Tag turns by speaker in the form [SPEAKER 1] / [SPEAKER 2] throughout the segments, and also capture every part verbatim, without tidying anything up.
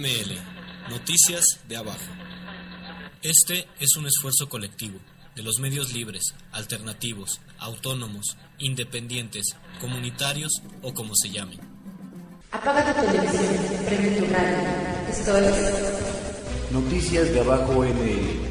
[SPEAKER 1] M L, Noticias de Abajo. Este es un esfuerzo colectivo de los medios libres, alternativos, autónomos, independientes, comunitarios o como se llamen.
[SPEAKER 2] Apaga tu televisión, prende tu radio. Esto es
[SPEAKER 3] Noticias de Abajo M L.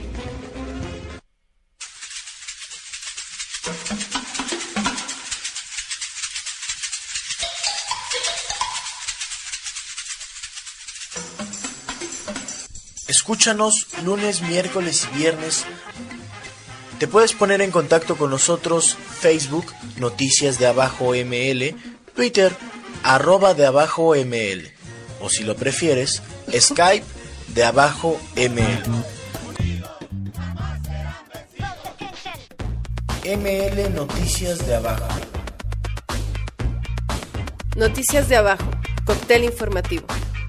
[SPEAKER 3] Escúchanos lunes, miércoles y viernes. Te puedes poner en contacto con nosotros Facebook, Noticias de Abajo M L, Twitter, arroba de Abajo M L, o si lo prefieres, Skype de Abajo M L. M L Noticias de Abajo.
[SPEAKER 4] Noticias de Abajo, cóctel informativo.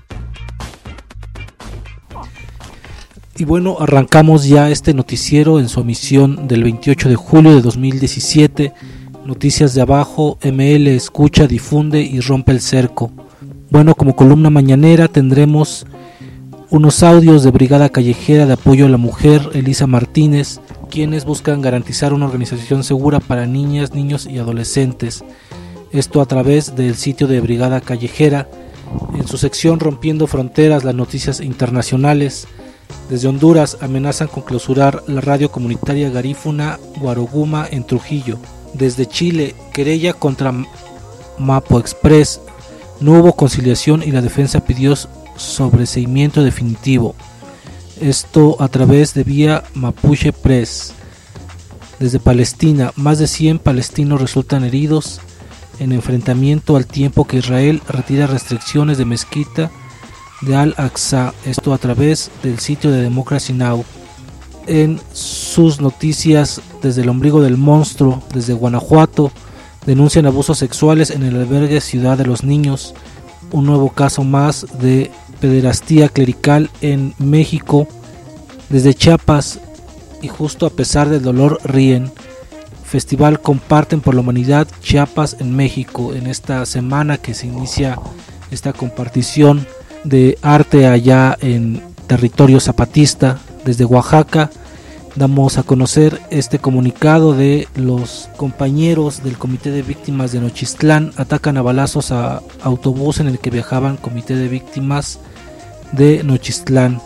[SPEAKER 5] Y bueno, arrancamos ya este noticiero en su emisión del veintiocho de julio de dos mil diecisiete. Noticias de Abajo, M L escucha, difunde y rompe el cerco. Bueno, como columna mañanera tendremos unos audios de Brigada Callejera de Apoyo a la Mujer, Elisa Martínez, quienes buscan garantizar una organización segura para niñas, niños y adolescentes. Esto a través del sitio de Brigada Callejera. En su sección Rompiendo Fronteras, las noticias internacionales. Desde Honduras amenazan con clausurar la radio comunitaria Garífuna Guaruguma en Trujillo. Desde Chile, querella contra Mapo Express. No hubo conciliación y la defensa pidió sobreseimiento definitivo. Esto a través de vía Mapuche Press. Desde Palestina, más de cien palestinos resultan heridos en enfrentamiento al tiempo que Israel retira restricciones de mezquita de Al-Aqsa, esto a través del sitio de Democracy Now! En sus noticias, desde el ombligo del monstruo, desde Guanajuato, denuncian abusos sexuales en el albergue Ciudad de los Niños, un nuevo caso más de pederastía clerical en México. Desde Chiapas, y justo a pesar del dolor ríen, Festival Comparten por la Humanidad Chiapas en México, en esta semana que se inicia esta compartición de arte allá en territorio zapatista. Desde Oaxaca damos a conocer este comunicado de los compañeros del Comité de Víctimas de Nochistlán. Atacan a balazos a autobús en el que viajaban Comité de Víctimas de Nochistlán.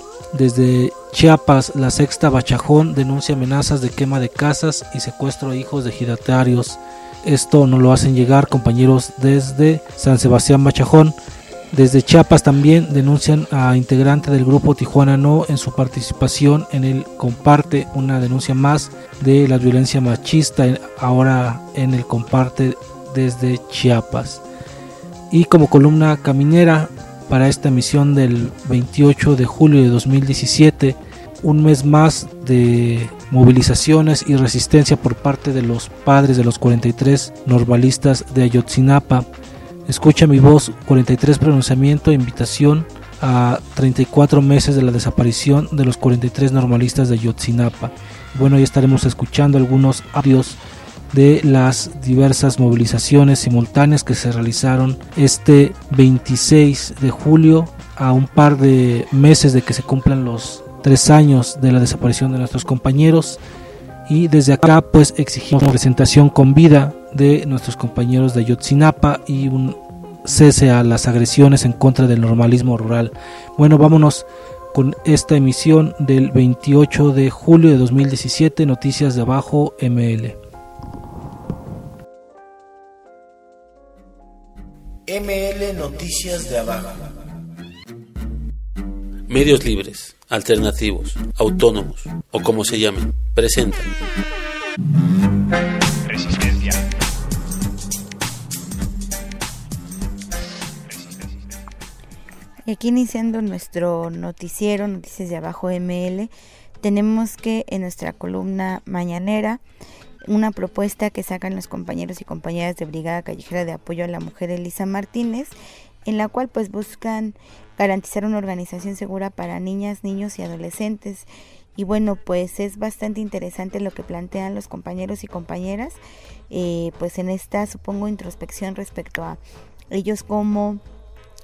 [SPEAKER 5] Desde Chiapas, la Sexta Bachajón denuncia amenazas de quema de casas y secuestro a hijos de ejidatarios. Esto nos lo hacen llegar compañeros desde San Sebastián Bachajón. Desde Chiapas también denuncian a integrante del grupo Tijuana No en su participación en el Comparte, una denuncia más de la violencia machista ahora en el Comparte desde Chiapas. Y como columna caminera para esta emisión del veintiocho de julio de dos mil diecisiete, un mes más de movilizaciones y resistencia por parte de los padres de los cuarenta y tres normalistas de Ayotzinapa. Escucha mi voz, cuarenta y tres pronunciamiento e invitación a treinta y cuatro meses de la desaparición de los cuarenta y tres normalistas de Ayotzinapa. Bueno, ya estaremos escuchando algunos audios de las diversas movilizaciones simultáneas que se realizaron este veintiséis de julio, a un par de meses de que se cumplan los tres años de la desaparición de nuestros compañeros. Y desde acá pues exigimos una presentación con vida de nuestros compañeros de Ayotzinapa y un cese a las agresiones en contra del normalismo rural. Bueno, vámonos con esta emisión del veintiocho de julio de dos mil diecisiete, Noticias de Abajo M L.
[SPEAKER 3] M L Noticias de Abajo.
[SPEAKER 6] Medios libres, alternativos, autónomos o como se llamen, presentan
[SPEAKER 7] Resistencia.
[SPEAKER 8] Y aquí iniciando nuestro noticiero, Noticias de Abajo M L, tenemos que en nuestra columna mañanera una propuesta que sacan los compañeros y compañeras de Brigada Callejera de Apoyo a la Mujer, Elisa Martínez, en la cual pues buscan garantizar una organización segura para niñas, niños y adolescentes. Y bueno, pues es bastante interesante lo que plantean los compañeros y compañeras, eh, pues en esta, supongo, introspección respecto a ellos como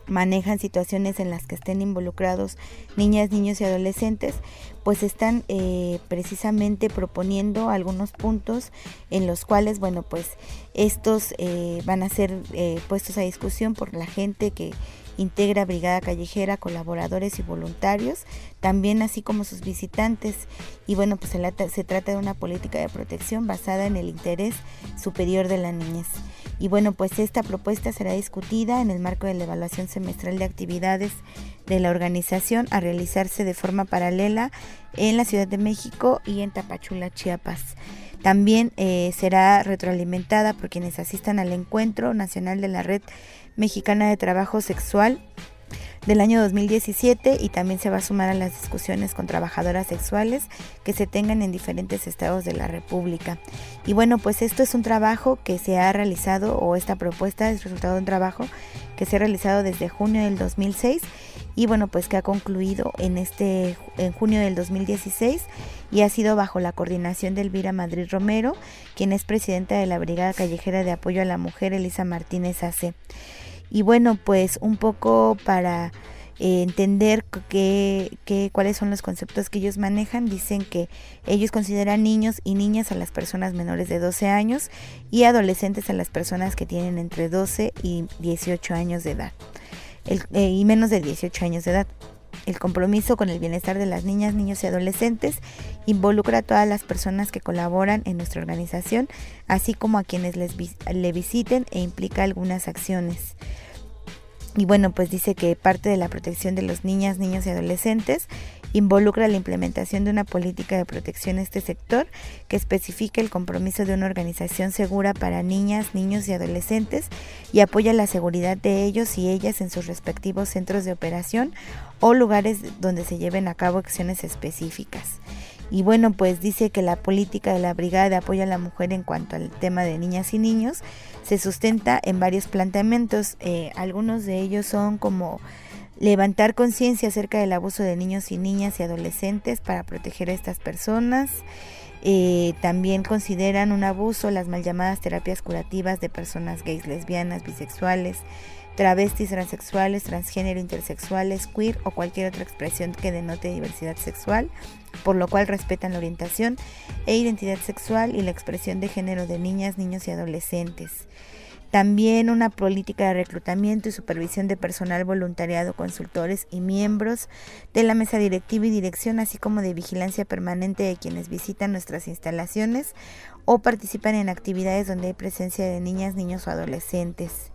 [SPEAKER 8] manejan situaciones en las que estén involucrados niñas, niños y adolescentes, pues están eh, precisamente proponiendo algunos puntos en los cuales, bueno, pues estos eh, van a ser eh, puestos a discusión por la gente que integra Brigada Callejera, colaboradores y voluntarios, también así como sus visitantes. Y bueno, pues se, se trata de una política de protección basada en el interés superior de la niñez. Y bueno, pues esta propuesta será discutida en el marco de la evaluación semestral de actividades de la organización a realizarse de forma paralela en la Ciudad de México y en Tapachula, Chiapas. También eh, será retroalimentada por quienes asistan al Encuentro Nacional de la Red Mexicana de Trabajo Sexual del año dos mil diecisiete, y también se va a sumar a las discusiones con trabajadoras sexuales que se tengan en diferentes estados de la República. Y bueno, pues esto es un trabajo que se ha realizado, o esta propuesta es resultado de un trabajo que se ha realizado desde junio del dos mil seis, y bueno, pues que ha concluido en este en junio del dos mil dieciséis, y ha sido bajo la coordinación de Elvira Madrid Romero, quien es presidenta de la Brigada Callejera de Apoyo a la Mujer, Elisa Martínez A C. Y bueno, pues un poco para eh, entender que, que, cuáles son los conceptos que ellos manejan, dicen que ellos consideran niños y niñas a las personas menores de doce años y adolescentes a las personas que tienen entre doce y dieciocho años de edad, el, eh, y menos de dieciocho años de edad. El compromiso con el bienestar de las niñas, niños y adolescentes involucra a todas las personas que colaboran en nuestra organización, así como a quienes les vis- le visiten, e implica algunas acciones. Y bueno, pues dice que parte de la protección de los niñas, niños y adolescentes involucra la implementación de una política de protección a este sector que especifica el compromiso de una organización segura para niñas, niños y adolescentes y apoya la seguridad de ellos y ellas en sus respectivos centros de operación o lugares donde se lleven a cabo acciones específicas. Y bueno, pues dice que la política de la Brigada de Apoyo a la Mujer en cuanto al tema de niñas y niños se sustenta en varios planteamientos. Eh, algunos de ellos son como levantar conciencia acerca del abuso de niños y niñas y adolescentes para proteger a estas personas. Eh, también consideran un abuso las mal llamadas terapias curativas de personas gays, lesbianas, bisexuales, travestis, transexuales, transgénero, intersexuales, queer o cualquier otra expresión que denote diversidad sexual, por lo cual respetan la orientación e identidad sexual y la expresión de género de niñas, niños y adolescentes. También una política de reclutamiento y supervisión de personal voluntariado, consultores y miembros de la mesa directiva y dirección, así como de vigilancia permanente de quienes visitan nuestras instalaciones o participan en actividades donde hay presencia de niñas, niños o adolescentes.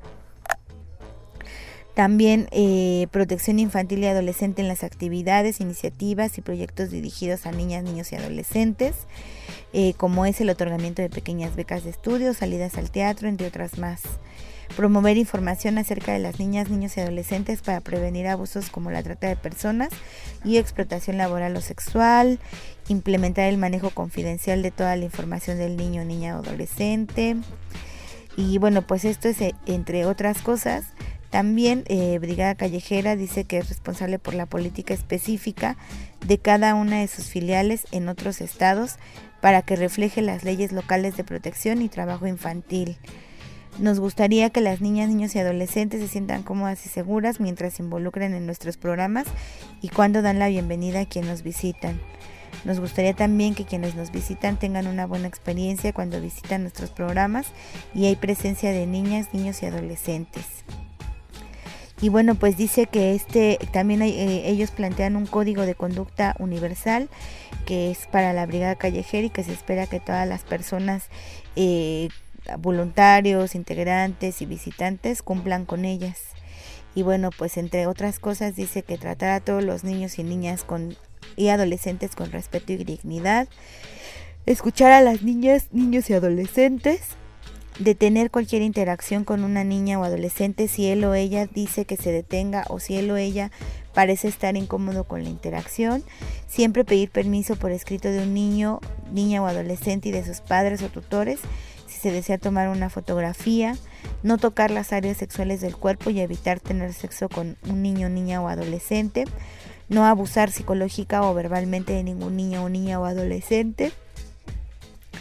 [SPEAKER 8] También eh, protección infantil y adolescente en las actividades, iniciativas y proyectos dirigidos a niñas, niños y adolescentes, eh, como es el otorgamiento de pequeñas becas de estudio, salidas al teatro, entre otras más. Promover información acerca de las niñas, niños y adolescentes para prevenir abusos como la trata de personas y explotación laboral o sexual. Implementar el manejo confidencial de toda la información del niño, niña o adolescente. Y bueno, pues esto es eh, entre otras cosas. También eh, Brigada Callejera dice que es responsable por la política específica de cada una de sus filiales en otros estados para que refleje las leyes locales de protección y trabajo infantil. Nos gustaría que las niñas, niños y adolescentes se sientan cómodas y seguras mientras se involucren en nuestros programas y cuando dan la bienvenida a quienes nos visitan. Nos gustaría también que quienes nos visitan tengan una buena experiencia cuando visitan nuestros programas y hay presencia de niñas, niños y adolescentes. Y bueno, pues dice que este también hay, eh, ellos plantean un código de conducta universal que es para la Brigada Callejera y que se espera que todas las personas, eh, voluntarios, integrantes y visitantes cumplan con ellas. Y bueno, pues entre otras cosas dice que tratar a todos los niños y niñas con, y adolescentes con respeto y dignidad, escuchar a las niñas, niños y adolescentes, detener cualquier interacción con una niña o adolescente si él o ella dice que se detenga o si él o ella parece estar incómodo con la interacción, siempre pedir permiso por escrito de un niño, niña o adolescente y de sus padres o tutores si se desea tomar una fotografía, no tocar las áreas sexuales del cuerpo y evitar tener sexo con un niño, niña o adolescente, no abusar psicológica o verbalmente de ningún niño o niña o adolescente.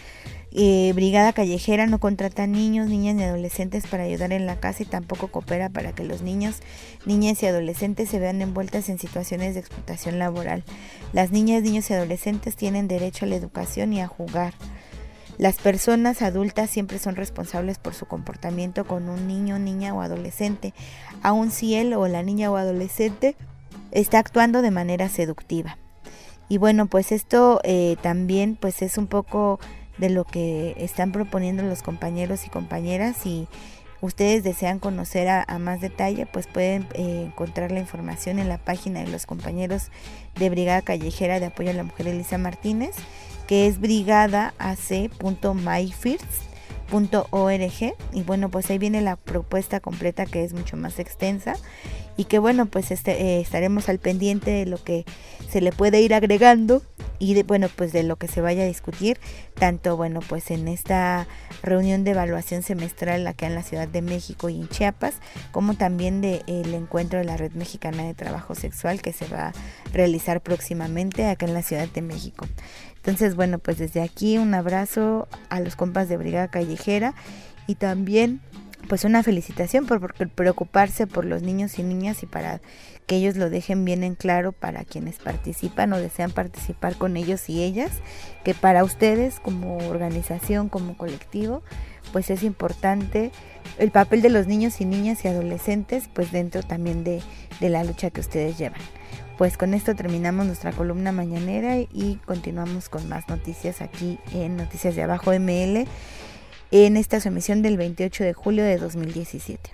[SPEAKER 8] Eh, Brigada Callejera no contrata niños, niñas ni adolescentes para ayudar en la casa y tampoco coopera para que los niños, niñas y adolescentes se vean envueltas en situaciones de explotación laboral. Las niñas, niños y adolescentes tienen derecho a la educación y a jugar. Las personas adultas siempre son responsables por su comportamiento con un niño, niña o adolescente, aun si él o la niña o adolescente está actuando de manera seductiva. Y bueno, pues esto eh, también pues es un poco de lo que están proponiendo los compañeros y compañeras. Si ustedes desean conocer a, a más detalle, pues pueden eh, encontrar la información en la página de los compañeros de Brigada Callejera de Apoyo a la Mujer Elisa Martínez, que es brigada a c punto my first punto org, y bueno, pues ahí viene la propuesta completa, que es mucho más extensa, y que bueno, pues este, eh, estaremos al pendiente de lo que se le puede ir agregando y de bueno, pues de lo que se vaya a discutir, tanto bueno, pues en esta reunión de evaluación semestral acá en la Ciudad de México y en Chiapas, como también del de, encuentro de la Red Mexicana de Trabajo Sexual, que se va a realizar próximamente acá en la Ciudad de México. Entonces, bueno, pues desde aquí un abrazo a los compas de Brigada Callejera y también pues una felicitación por, por preocuparse por los niños y niñas y para que ellos lo dejen bien en claro para quienes participan o desean participar con ellos y ellas, que para ustedes como organización, como colectivo, pues es importante el papel de los niños y niñas y adolescentes, pues dentro también de, de la lucha que ustedes llevan. Pues con esto terminamos nuestra columna mañanera y continuamos con más noticias aquí en Noticias de Abajo M L en esta su emisión del veintiocho de julio de dos mil diecisiete.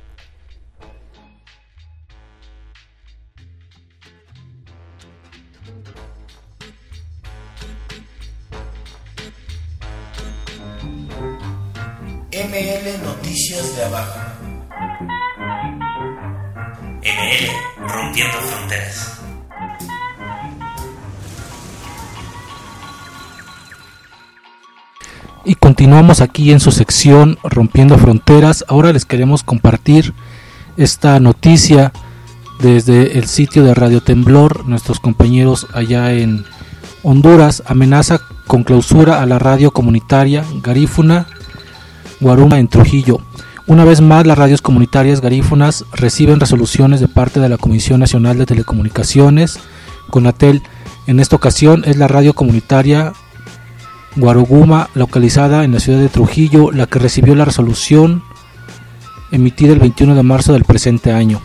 [SPEAKER 3] M L Noticias de Abajo.
[SPEAKER 7] M L Rompiendo Fronteras.
[SPEAKER 5] Y continuamos aquí en su sección Rompiendo Fronteras. Ahora les queremos compartir esta noticia desde el sitio de Radio Temblor. Nuestros compañeros allá en Honduras: amenaza con clausura a la radio comunitaria Garífuna Guaruma en Trujillo. Una vez más, las radios comunitarias garífunas reciben resoluciones de parte de la Comisión Nacional de Telecomunicaciones, CONATEL. En esta ocasión es la radio comunitaria Guaruguma, localizada en la ciudad de Trujillo, la que recibió la resolución emitida el veintiuno de marzo del presente año.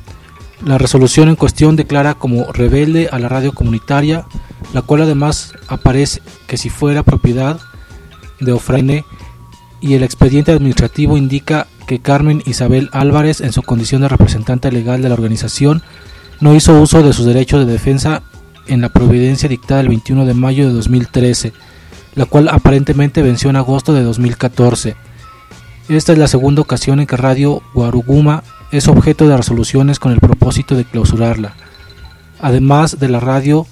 [SPEAKER 5] La resolución en cuestión declara como rebelde a la radio comunitaria, la cual además aparece que si fuera propiedad de Ofraine, y el expediente administrativo indica que Carmen Isabel Álvarez, en su condición de representante legal de la organización, no hizo uso de sus derechos de defensa en la providencia dictada el veintiuno de mayo de dos mil trece, la cual aparentemente venció en agosto de dos mil catorce. Esta es la segunda ocasión en que Radio Guaruguma es objeto de resoluciones con el propósito de clausurarla. Además de la radio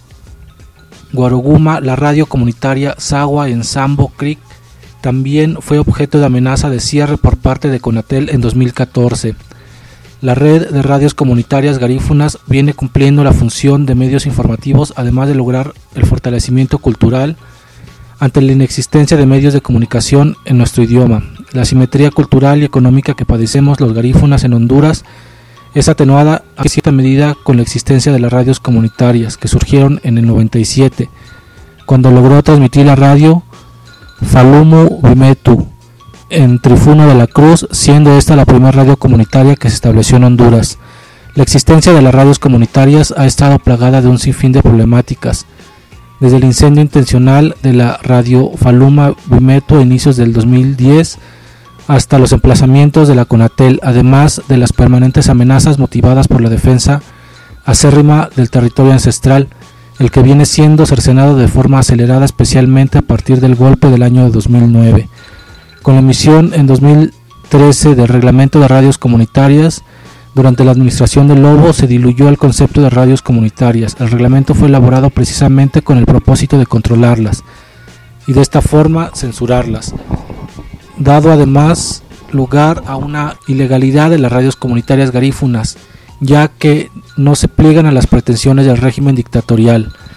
[SPEAKER 5] Guaruguma, la radio comunitaria Sagua en Sambo Creek también fue objeto de amenaza de cierre por parte de CONATEL en dos mil catorce. La red de radios comunitarias garífunas viene cumpliendo la función de medios informativos, además de lograr el fortalecimiento cultural ante la inexistencia de medios de comunicación en nuestro idioma. La asimetría cultural y económica que padecemos los garífunas en Honduras es atenuada a cierta medida con la existencia de las radios comunitarias que surgieron en el noventa y siete, cuando logró transmitir la radio Falumu Vimetu en Trifuno de la Cruz, siendo esta la primera radio comunitaria que se estableció en Honduras. La existencia de las radios comunitarias ha estado plagada de un sinfín de problemáticas, desde el incendio intencional de la radio Faluma Vimetu a inicios del dos mil diez hasta los emplazamientos de la CONATEL, además de las permanentes amenazas motivadas por la defensa acérrima del territorio ancestral, el que viene siendo cercenado de forma acelerada, especialmente a partir del golpe del año dos mil nueve. Con la emisión en dos mil trece del Reglamento de Radios Comunitarias, durante la administración de Lobo se diluyó el concepto de radios comunitarias. El reglamento fue elaborado precisamente con el propósito de controlarlas y de esta forma censurarlas, dado además lugar a una ilegalidad de las radios comunitarias garífunas, ya que no se pliegan a las pretensiones del régimen dictatorial.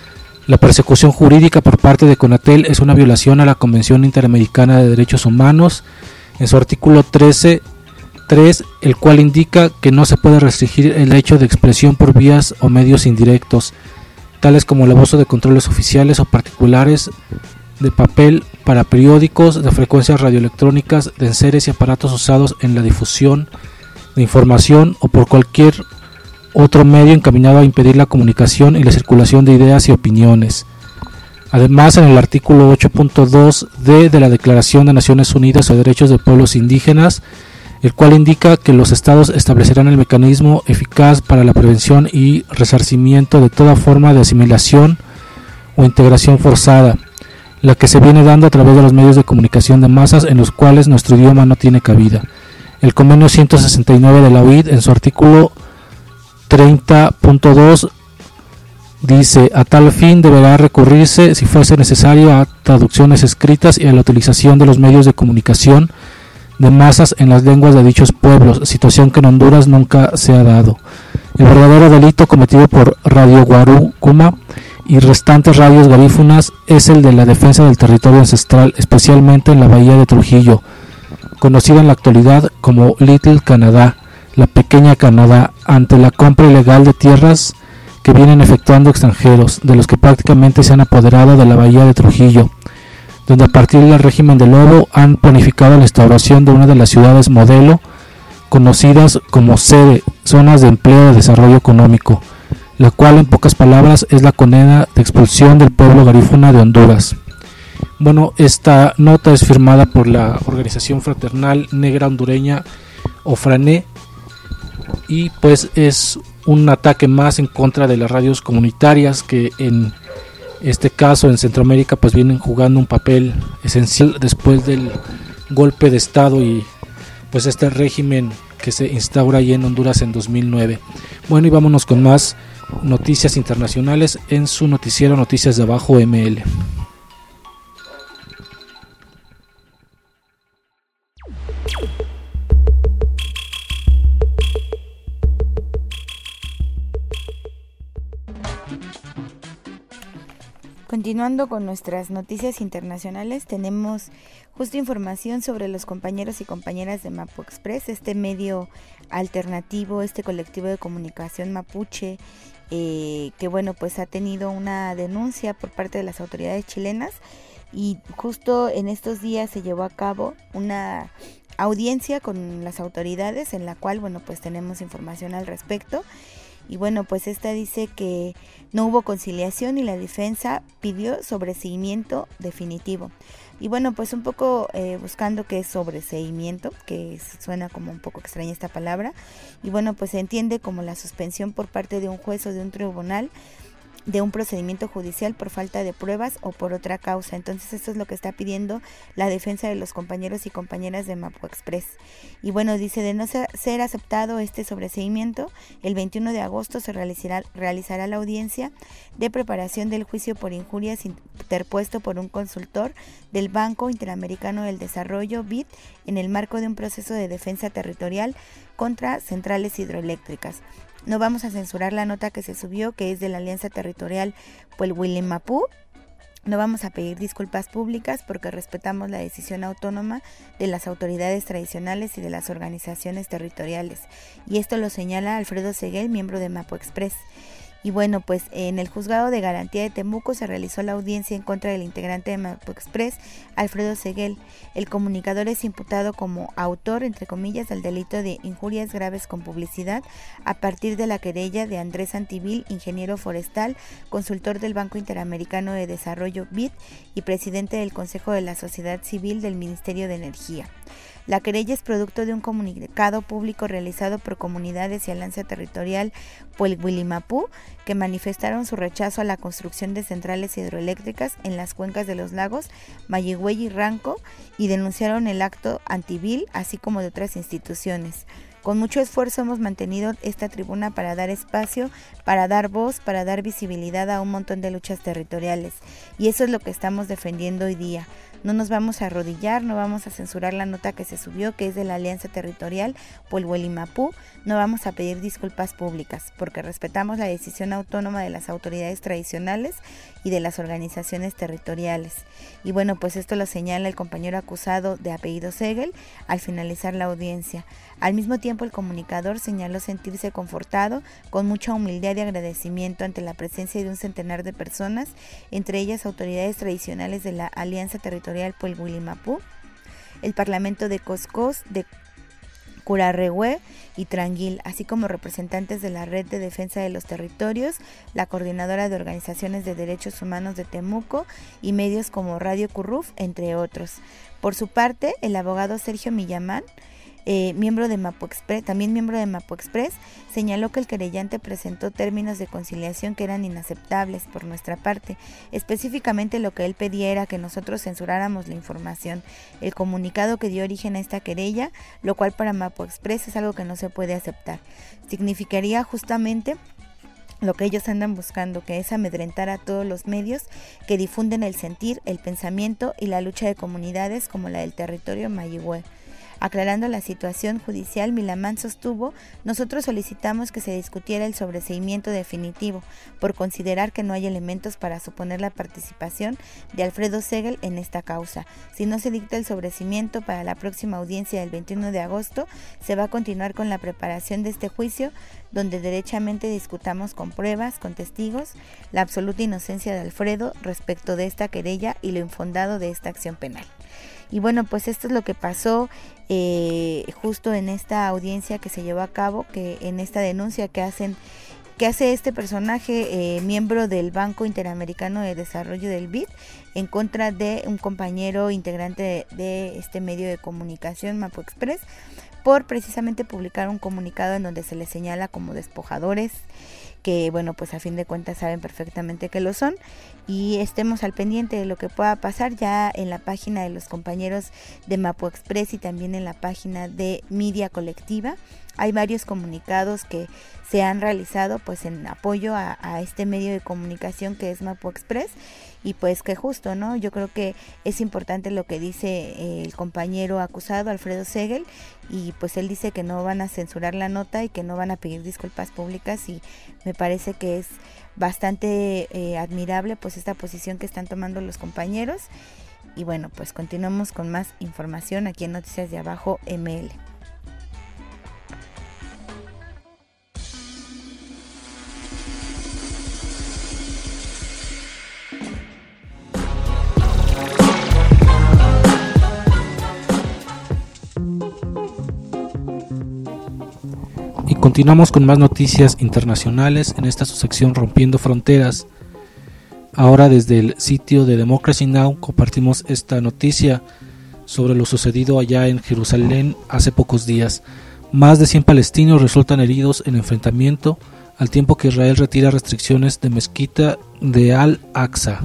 [SPEAKER 5] La persecución jurídica por parte de CONATEL es una violación a la Convención Interamericana de Derechos Humanos en su artículo trece punto tres, el cual indica que no se puede restringir el derecho de expresión por vías o medios indirectos, tales como el abuso de controles oficiales o particulares de papel para periódicos, de frecuencias radioelectrónicas, de enseres y aparatos usados en la difusión de información o por cualquier otro medio encaminado a impedir la comunicación y la circulación de ideas y opiniones. Además, en el artículo ocho punto dos de de la Declaración de Naciones Unidas sobre Derechos de Pueblos Indígenas, el cual indica que los estados establecerán el mecanismo eficaz para la prevención y resarcimiento de toda forma de asimilación o integración forzada, la que se viene dando a través de los medios de comunicación de masas en los cuales nuestro idioma no tiene cabida. El convenio ciento sesenta y nueve de la O I D, en su artículo treinta punto dos, dice: a tal fin deberá recurrirse, si fuese necesario, a traducciones escritas y a la utilización de los medios de comunicación de masas en las lenguas de dichos pueblos, situación que en Honduras nunca se ha dado. El verdadero delito cometido por Radio Guarúcuma y restantes radios garífunas es el de la defensa del territorio ancestral, especialmente en la bahía de Trujillo, conocida en la actualidad como Little Canadá, la pequeña Canadá, ante la compra ilegal de tierras que vienen efectuando extranjeros, de los que prácticamente se han apoderado de la bahía de Trujillo, donde a partir del régimen de Lobo han planificado la instauración de una de las ciudades modelo, conocidas como sede, zonas de empleo de desarrollo económico, la cual en pocas palabras es la condena de expulsión del pueblo garífuna de Honduras. Bueno, esta nota es firmada por la organización fraternal negra hondureña OFRANE, y pues es un ataque más en contra de las radios comunitarias que en este caso en Centroamérica pues vienen jugando un papel esencial después del golpe de estado y pues este régimen que se instaura ahí en Honduras en dos mil nueve. Bueno, y vámonos con más noticias internacionales en su noticiero Noticias de Abajo M L.
[SPEAKER 8] Continuando con nuestras noticias internacionales, tenemos justo información sobre los compañeros y compañeras de Mapu Express, este medio alternativo, este colectivo de comunicación mapuche, eh, que bueno, pues ha tenido una denuncia por parte de las autoridades chilenas, y justo en estos días se llevó a cabo una audiencia con las autoridades en la cual, bueno, pues tenemos información al respecto. Y bueno, pues esta dice que no hubo conciliación y la defensa pidió sobreseimiento definitivo. Y bueno, pues un poco eh, buscando qué es sobreseimiento, que suena como un poco extraña esta palabra. Y bueno, pues se entiende como la suspensión por parte de un juez o de un tribunal de un procedimiento judicial por falta de pruebas o por otra causa. Entonces esto es lo que está pidiendo la defensa de los compañeros y compañeras de Mapu Express. Y bueno, dice: de no ser aceptado este sobreseimiento, el veintiuno de agosto se realizará, realizará la audiencia de preparación del juicio por injurias interpuesto por un consultor del Banco Interamericano del Desarrollo, B I D, en el marco de un proceso de defensa territorial contra centrales hidroeléctricas. No vamos a censurar la nota que se subió, que es de la Alianza Territorial Puelhuilimapú. No vamos a pedir disculpas públicas porque respetamos la decisión autónoma de las autoridades tradicionales y de las organizaciones territoriales. Y esto lo señala Alfredo Seguel, miembro de Mapu Express. Y bueno, pues en el Juzgado de Garantía de Temuco se realizó la audiencia en contra del integrante de Mapu Express, Alfredo Seguel. El comunicador es imputado como autor, entre comillas, del delito de injurias graves con publicidad a partir de la querella de Andrés Antivil, ingeniero forestal, consultor del Banco Interamericano de Desarrollo B I D y presidente del Consejo de la Sociedad Civil del Ministerio de Energía. La querella es producto de un comunicado público realizado por comunidades y Alianza Territorial Puelhuilimapú, que manifestaron su rechazo a la construcción de centrales hidroeléctricas en las cuencas de los lagos Mayigüey y Ranco, y denunciaron el acto antivil, así como de otras instituciones. Con mucho esfuerzo hemos mantenido esta tribuna para dar espacio, para dar voz, para dar visibilidad a un montón de luchas territoriales, y eso es lo que estamos defendiendo hoy día. No nos vamos a arrodillar, no vamos a censurar la nota que se subió, que es de la Alianza Territorial Polhuelimapú, no vamos a pedir disculpas públicas, porque respetamos la decisión autónoma de las autoridades tradicionales y de las organizaciones territoriales. Y bueno, pues esto lo señala el compañero acusado de apellido Segel al finalizar la audiencia. Al mismo tiempo, el comunicador señaló sentirse confortado, con mucha humildad y agradecimiento ante la presencia de un centenar de personas, entre ellas autoridades tradicionales de la Alianza Territorial Polhuelimapú, el Parlamento de Coscós, de Curarrehue y Tranguil, así como representantes de la Red de Defensa de los Territorios, la Coordinadora de Organizaciones de Derechos Humanos de Temuco y medios como Radio Curruf, entre otros. Por su parte, el abogado Sergio Millamán, Eh, miembro de Mapu Express, también miembro de Mapu Express, señaló que el querellante presentó términos de conciliación que eran inaceptables por nuestra parte. Específicamente, lo que él pedía era que nosotros censuráramos la información, el comunicado que dio origen a esta querella, lo cual para Mapu Express es algo que no se puede aceptar. Significaría justamente lo que ellos andan buscando, que es amedrentar a todos los medios que difunden el sentir, el pensamiento y la lucha de comunidades como la del territorio mayigüe. Aclarando la situación judicial, Millamán sostuvo: nosotros solicitamos que se discutiera el sobreseimiento definitivo, por considerar que no hay elementos para suponer la participación de Alfredo Segel en esta causa. Si no se dicta el sobreseimiento para la próxima audiencia del veintiuno de agosto, se va a continuar con la preparación de este juicio, donde derechamente discutamos con pruebas, con testigos, la absoluta inocencia de Alfredo respecto de esta querella y lo infundado de esta acción penal. Y bueno, pues esto es lo que pasó eh, justo en esta audiencia que se llevó a cabo, que en esta denuncia que hacen que hace este personaje, eh, miembro del Banco Interamericano de Desarrollo del B I D, en contra de un compañero integrante de, de este medio de comunicación, Mapu Express, por precisamente publicar un comunicado en donde se les señala como despojadores, que bueno, pues a fin de cuentas saben perfectamente que lo son, y estemos al pendiente de lo que pueda pasar ya en la página de los compañeros de Mapu Express y también en la página de Media Colectiva. Hay varios comunicados que se han realizado pues en apoyo a, a este medio de comunicación que es Mapu Express, y pues que justo, ¿no? Yo creo que es importante lo que dice eh, el compañero acusado, Alfredo Segel, y pues él dice que no van a censurar la nota y que no van a pedir disculpas públicas, y me parece que es bastante eh, admirable pues esta posición que están tomando los compañeros. Y bueno, pues continuamos con más información aquí en Noticias de Abajo M L.
[SPEAKER 5] Continuamos con más noticias internacionales en esta su sección Rompiendo Fronteras. Ahora desde el sitio de Democracy Now! Compartimos esta noticia sobre lo sucedido allá en Jerusalén hace pocos días. Más de cien palestinos resultan heridos en enfrentamiento, al tiempo que Israel retira restricciones de mezquita de Al-Aqsa.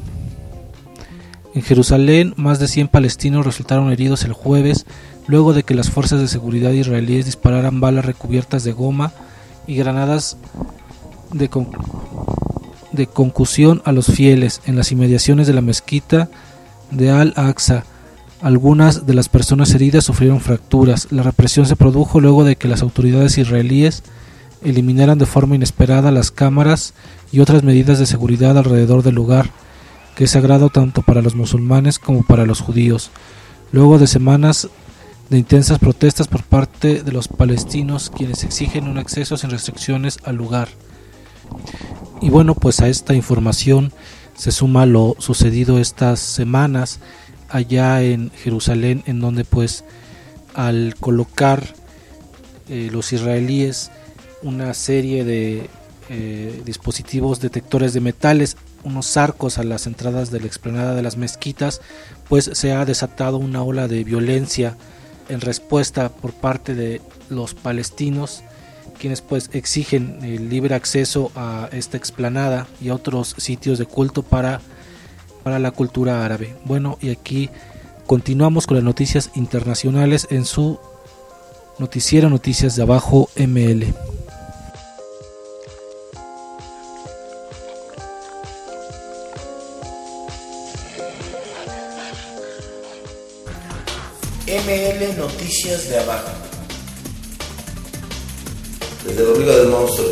[SPEAKER 5] En Jerusalén, más de cien palestinos resultaron heridos el jueves, luego de que las fuerzas de seguridad israelíes dispararan balas recubiertas de goma y granadas de, con- de concusión a los fieles en las inmediaciones de la mezquita de Al-Aqsa. Algunas de las personas heridas sufrieron fracturas. La represión se produjo luego de que las autoridades israelíes eliminaran de forma inesperada las cámaras y otras medidas de seguridad alrededor del lugar, que es sagrado tanto para los musulmanes como para los judíos, luego de semanas de intensas protestas por parte de los palestinos, quienes exigen un acceso sin restricciones al lugar. Y bueno, pues a esta información se suma lo sucedido estas semanas allá en Jerusalén, en donde pues al colocar eh, los israelíes una serie de eh, dispositivos detectores de metales, unos arcos a las entradas de la explanada de las mezquitas, pues se ha desatado una ola de violencia en respuesta por parte de los palestinos, quienes pues exigen el libre acceso a esta explanada y a otros sitios de culto para, para la cultura árabe. Bueno, y aquí continuamos con las noticias internacionales en su noticiero Noticias de Abajo M L.
[SPEAKER 3] M L Noticias de Abajo.
[SPEAKER 9] Desde el ombligo del monstruo.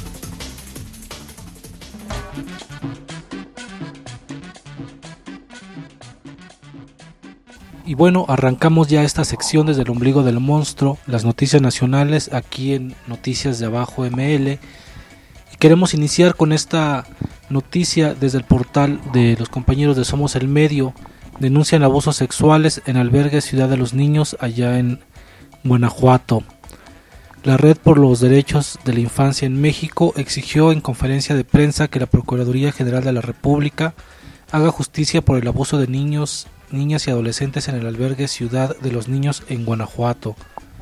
[SPEAKER 5] Y bueno, arrancamos ya esta sección desde el ombligo del monstruo, las noticias nacionales aquí en Noticias de Abajo M L. Y queremos iniciar con esta noticia desde el portal de los compañeros de Somos el Medio. Denuncian abusos sexuales en albergue Ciudad de los Niños allá en Guanajuato. La Red por los Derechos de la Infancia en México exigió en conferencia de prensa que la Procuraduría General de la República haga justicia por el abuso de niños, niñas y adolescentes en el albergue Ciudad de los Niños en Guanajuato.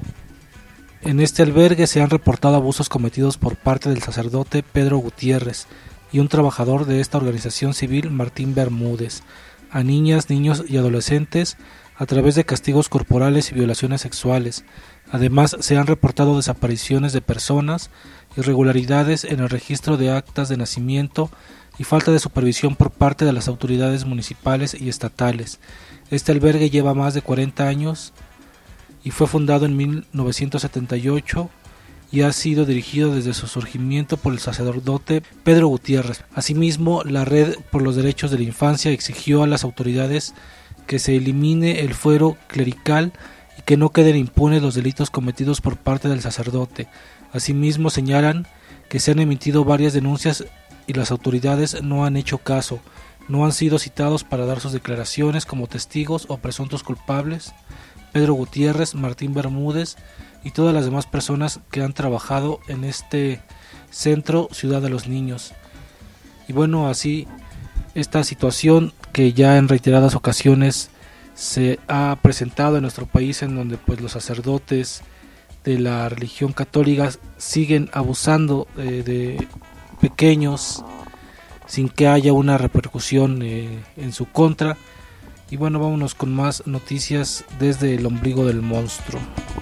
[SPEAKER 5] En este albergue se han reportado abusos cometidos por parte del sacerdote Pedro Gutiérrez y un trabajador de esta organización civil, Martín Bermúdez, a niñas, niños y adolescentes a través de castigos corporales y violaciones sexuales. Además, se han reportado desapariciones de personas, irregularidades en el registro de actas de nacimiento y falta de supervisión por parte de las autoridades municipales y estatales. Este albergue lleva más de cuarenta años y fue fundado en mil novecientos setenta y ocho y ha sido dirigido desde su surgimiento por el sacerdote Pedro Gutiérrez. Asimismo, la Red por los Derechos de la Infancia exigió a las autoridades que se elimine el fuero clerical y que no queden impunes los delitos cometidos por parte del sacerdote. Asimismo, señalan que se han emitido varias denuncias y las autoridades no han hecho caso, no han sido citados para dar sus declaraciones como testigos o presuntos culpables Pedro Gutiérrez, Martín Bermúdez y todas las demás personas que han trabajado en este centro Ciudad de los Niños. Y bueno, así esta situación que ya en reiteradas ocasiones se ha presentado en nuestro país, en donde pues los sacerdotes de la religión católica siguen abusando eh, de pequeños sin que haya una repercusión eh, en su contra. Y bueno, vámonos con más noticias desde el ombligo del monstruo.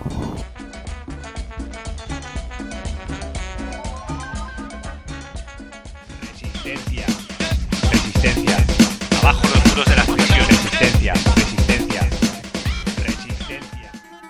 [SPEAKER 10] Resistencia, resistencia, abajo los muros de las prisiones. Resistencia, resistencia, resistencia.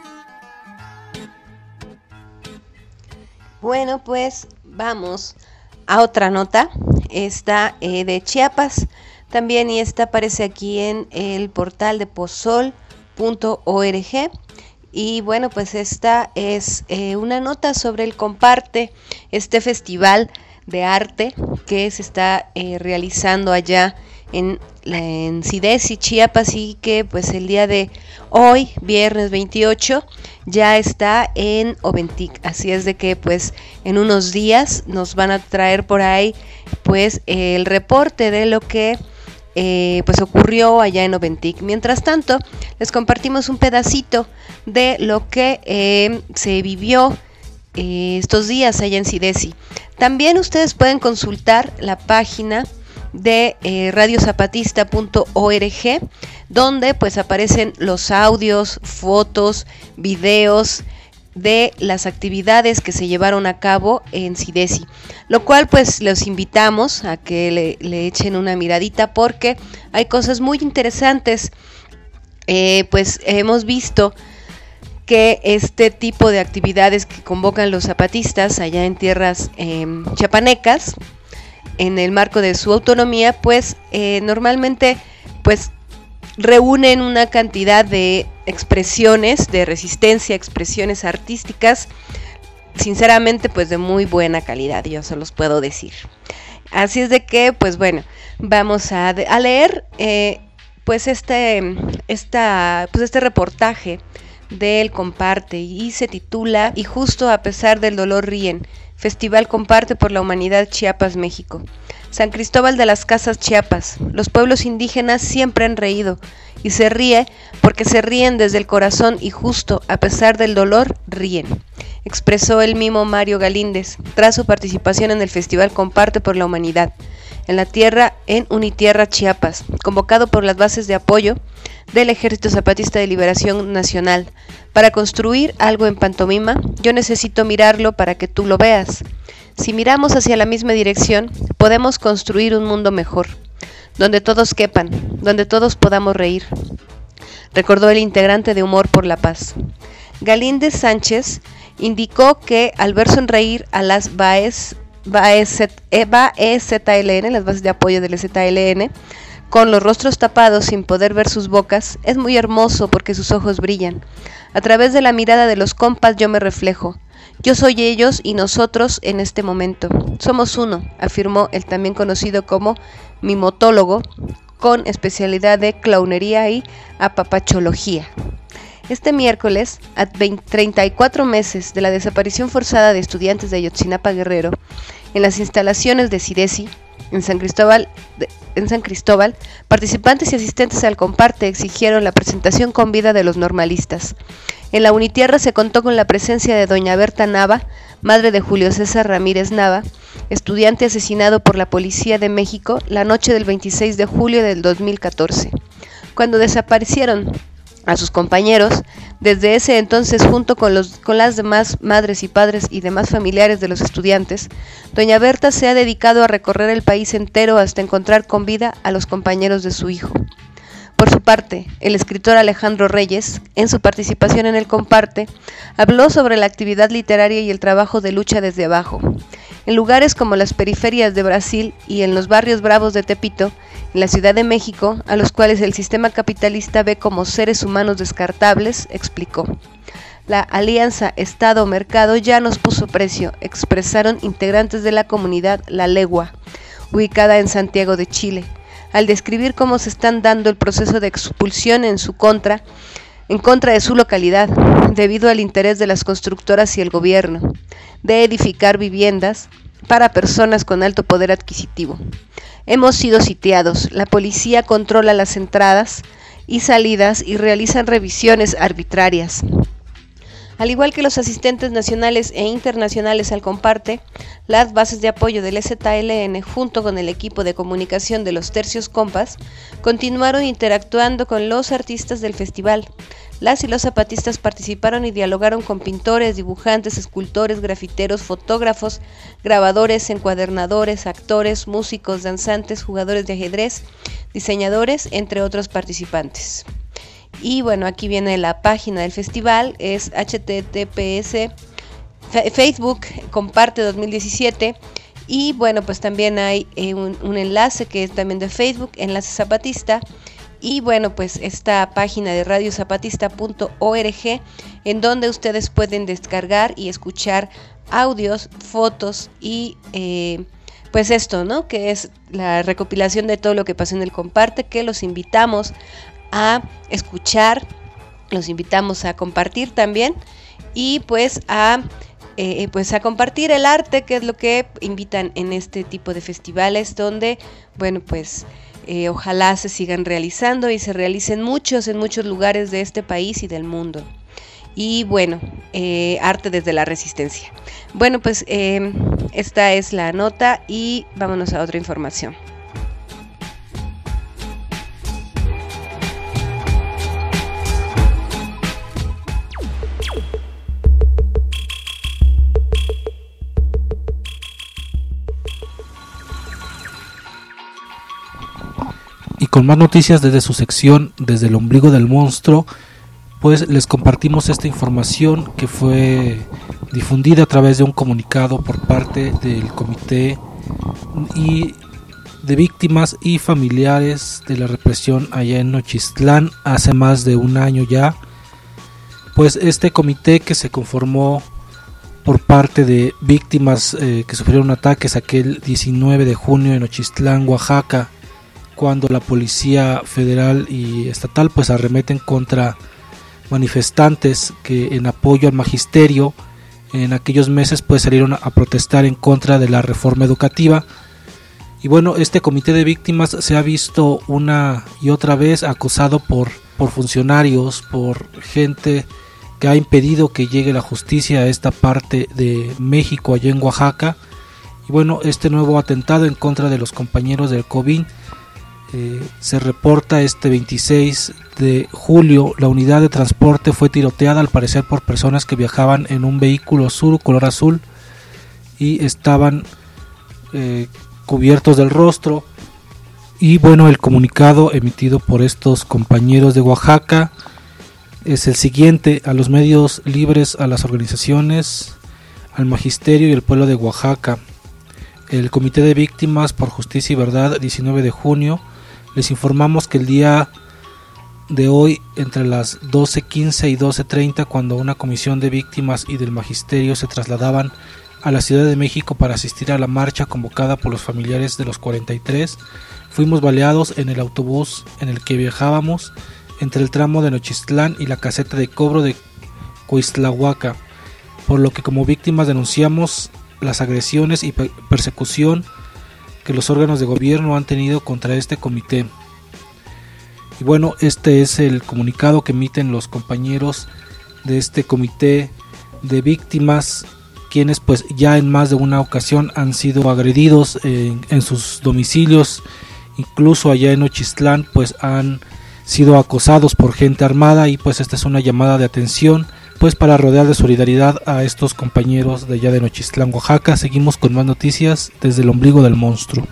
[SPEAKER 11] Bueno, pues vamos a otra nota. Esta eh, de Chiapas también, y esta aparece aquí en el portal de pozol punto org. Y bueno, pues esta es eh, una nota sobre el Comparte, este festival de arte que se está eh, realizando allá en, en Sidesi, Chiapas, y que pues el día de hoy, viernes veintiocho, ya está en Oventic. Así es de que pues en unos días nos van a traer por ahí pues el reporte de lo que Eh, pues ocurrió allá en Oventic. Mientras tanto, les compartimos un pedacito de lo que eh, se vivió eh, estos días allá en Sidesi. También ustedes pueden consultar la página de eh, radio zapatista punto org, donde pues aparecen los audios, fotos, videos de las actividades que se llevaron a cabo en Sidesi, lo cual pues los invitamos a que le, le echen una miradita, porque hay cosas muy interesantes. Eh, pues hemos visto que este tipo de actividades que convocan los zapatistas allá en tierras eh, chiapanecas, en el marco de su autonomía, pues eh, normalmente pues reúnen una cantidad de expresiones de resistencia, expresiones artísticas, sinceramente pues de muy buena calidad, yo se los puedo decir. Así es de que pues bueno, vamos a, de, a leer eh, pues este, esta, pues este reportaje del Comparte, y se titula "Y justo a pesar del dolor ríen, Festival Comparte por la Humanidad Chiapas, México". San Cristóbal de las Casas, Chiapas. Los pueblos indígenas siempre han reído, y se ríe porque se ríen desde el corazón, y justo a pesar del dolor ríen, expresó el mimo Mario Galíndez tras su participación en el Festival Comparte por la Humanidad en la tierra en Unitierra, Chiapas, convocado por las bases de apoyo del Ejército Zapatista de Liberación Nacional. Para construir algo en pantomima, yo necesito mirarlo para que tú lo veas. Si miramos hacia la misma dirección, podemos construir un mundo mejor, donde todos quepan, donde todos podamos reír. recordó el integrante de Humor por la Paz. Galíndez Sánchez indicó que al ver sonreír a las B A E Z L N, las bases de apoyo del Z L N, con los rostros tapados sin poder ver sus bocas, es muy hermoso porque sus ojos brillan. A través de la mirada de los compas yo me reflejo. Yo soy ellos y nosotros en este momento. Somos uno, afirmó el también conocido como mimotólogo, con especialidad de clownería y apapachología. Este miércoles, a treinta y cuatro meses de la desaparición forzada de estudiantes de Ayotzinapa Guerrero, en las instalaciones de CIDESI, en San Cristóbal, de, en San Cristóbal, participantes y asistentes al Comparte exigieron la presentación con vida de los normalistas. En la Unitierra se contó con la presencia de doña Berta Nava, madre de Julio César Ramírez Nava, estudiante asesinado por la Policía de México la noche del veintiséis de julio del dos mil catorce. Cuando desaparecieron a sus compañeros, desde ese entonces, junto con, los, con las demás madres y padres y demás familiares de los estudiantes, doña Berta se ha dedicado a recorrer el país entero hasta encontrar con vida a los compañeros de su hijo. Por su parte, el escritor Alejandro Reyes, en su participación en el Comparte, habló sobre la actividad literaria y el trabajo de lucha desde abajo. En lugares como las periferias de Brasil y en los barrios bravos de Tepito, en la Ciudad de México, a los cuales el sistema capitalista ve como seres humanos descartables, explicó. La alianza Estado-Mercado ya nos puso precio, expresaron integrantes de la comunidad La Legua, ubicada en Santiago de Chile, al describir cómo se están dando el proceso de expulsión en su contra, en contra de su localidad, debido al interés de las constructoras y el gobierno, de edificar viviendas para personas con alto poder adquisitivo. Hemos sido sitiados, la policía controla las entradas y salidas y realizan revisiones arbitrarias. Al igual que los asistentes nacionales e internacionales al Comparte, las bases de apoyo del Z L N junto con el equipo de comunicación de los Tercios Compas continuaron interactuando con los artistas del festival. Las y los zapatistas participaron y dialogaron con pintores, dibujantes, escultores, grafiteros, fotógrafos, grabadores, encuadernadores, actores, músicos, danzantes, jugadores de ajedrez, diseñadores, entre otros participantes. Y bueno, aquí viene la página del festival, es H T T P S Facebook Comparte dos mil diecisiete, y bueno, pues también hay eh, un, un enlace que es también de Facebook, Enlace Zapatista, y bueno, pues esta página de radio zapatista punto org, en donde ustedes pueden descargar y escuchar audios, fotos y eh, pues esto, ¿no? Que es la recopilación de todo lo que pasó en el Comparte, que los invitamos a escuchar, los invitamos a compartir también, y pues a eh, pues a compartir el arte, que es lo que invitan en este tipo de festivales, donde bueno, pues eh, ojalá se sigan realizando y se realicen muchos en muchos lugares de este país y del mundo. Y bueno, eh, arte desde la resistencia. Bueno, pues eh, esta es la nota y vámonos a otra información.
[SPEAKER 5] Y con más noticias desde su sección Desde el ombligo del monstruo, pues les compartimos esta información que fue difundida a través de un comunicado por parte del Comité y de Víctimas y Familiares de la Represión allá en Nochistlán hace más de un año ya. Pues este comité, que se conformó por parte de víctimas eh, que sufrieron ataques aquel diecinueve de junio en Nochistlán, Oaxaca, cuando la policía federal y estatal pues arremeten contra manifestantes que en apoyo al magisterio en aquellos meses pues salieron a protestar en contra de la reforma educativa. Y bueno, este comité de víctimas se ha visto una y otra vez acosado por, por funcionarios, por gente que ha impedido que llegue la justicia a esta parte de México, allá en Oaxaca. Y bueno, este nuevo atentado en contra de los compañeros del COBIN Eh, se reporta este veintiséis de julio. La unidad de transporte fue tiroteada, al parecer por personas que viajaban en un vehículo azul, color azul, y estaban eh, cubiertos del rostro. Y bueno, el comunicado emitido por estos compañeros de Oaxaca es el siguiente: a los medios libres, a las organizaciones, al magisterio y al pueblo de Oaxaca. El Comité de Víctimas por Justicia y Verdad, diecinueve de junio, les informamos que el día de hoy, entre las doce quince y doce treinta, cuando una comisión de víctimas y del magisterio se trasladaban a la Ciudad de México para asistir a la marcha convocada por los familiares de los cuarenta y tres, fuimos baleados en el autobús en el que viajábamos entre el tramo de Nochistlán y la caseta de cobro de Coixtlahuaca, por lo que como víctimas denunciamos las agresiones y persecución que los órganos de gobierno han tenido contra este comité. Y bueno, este es el comunicado que emiten los compañeros de este comité de víctimas, quienes pues ya en más de una ocasión han sido agredidos en, en sus domicilios, incluso allá en Nochistlán pues han sido acosados por gente armada, y pues esta es una llamada de atención pues para rodear de solidaridad a estos compañeros de allá de Nochistlán, Oaxaca. Seguimos con más noticias desde el ombligo del monstruo.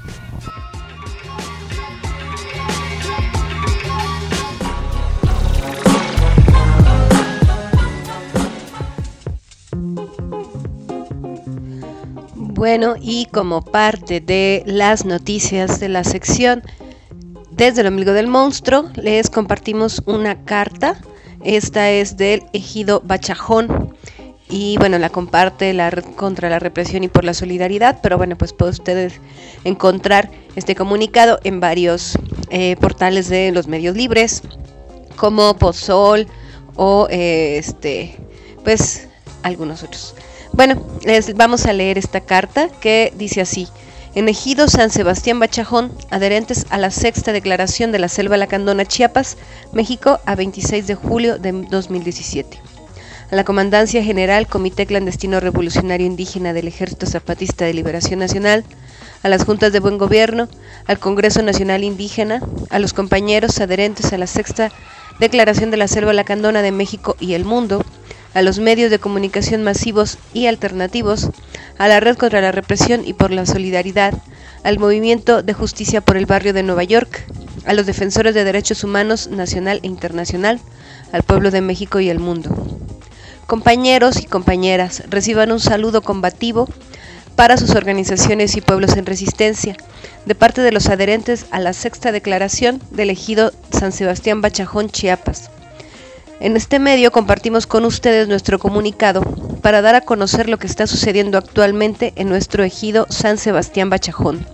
[SPEAKER 11] Bueno, y como parte de las noticias de la sección Desde el ombligo del monstruo, les compartimos una carta. Esta es del ejido Bachajón y bueno, la comparte la Red contra la Represión y por la Solidaridad, pero bueno, pues pueden ustedes encontrar este comunicado en varios eh, portales de los medios libres, como Pozol o eh, este, pues algunos otros. Bueno, les vamos a leer esta carta que dice así: en ejido San Sebastián Bachajón, adherentes a la sexta declaración de la Selva Lacandona, Chiapas, México, a veintiséis de julio de dos mil diecisiete. A la Comandancia General Comité Clandestino Revolucionario Indígena del Ejército Zapatista de Liberación Nacional, a las Juntas de Buen Gobierno, al Congreso Nacional Indígena, a los compañeros adherentes a la sexta declaración de la Selva Lacandona de México y el mundo, a los medios de comunicación masivos y alternativos, a la Red contra la Represión y por la Solidaridad, al Movimiento de Justicia por el Barrio de Nueva York, a los defensores de derechos humanos nacional e internacional, al pueblo de México y el mundo. Compañeros y compañeras, reciban un saludo combativo para sus organizaciones y pueblos en resistencia, de parte de los adherentes a la sexta declaración del ejido San Sebastián Bachajón, Chiapas. En este medio compartimos con ustedes nuestro comunicado para dar a conocer lo que está sucediendo actualmente en nuestro ejido San Sebastián Bachajón.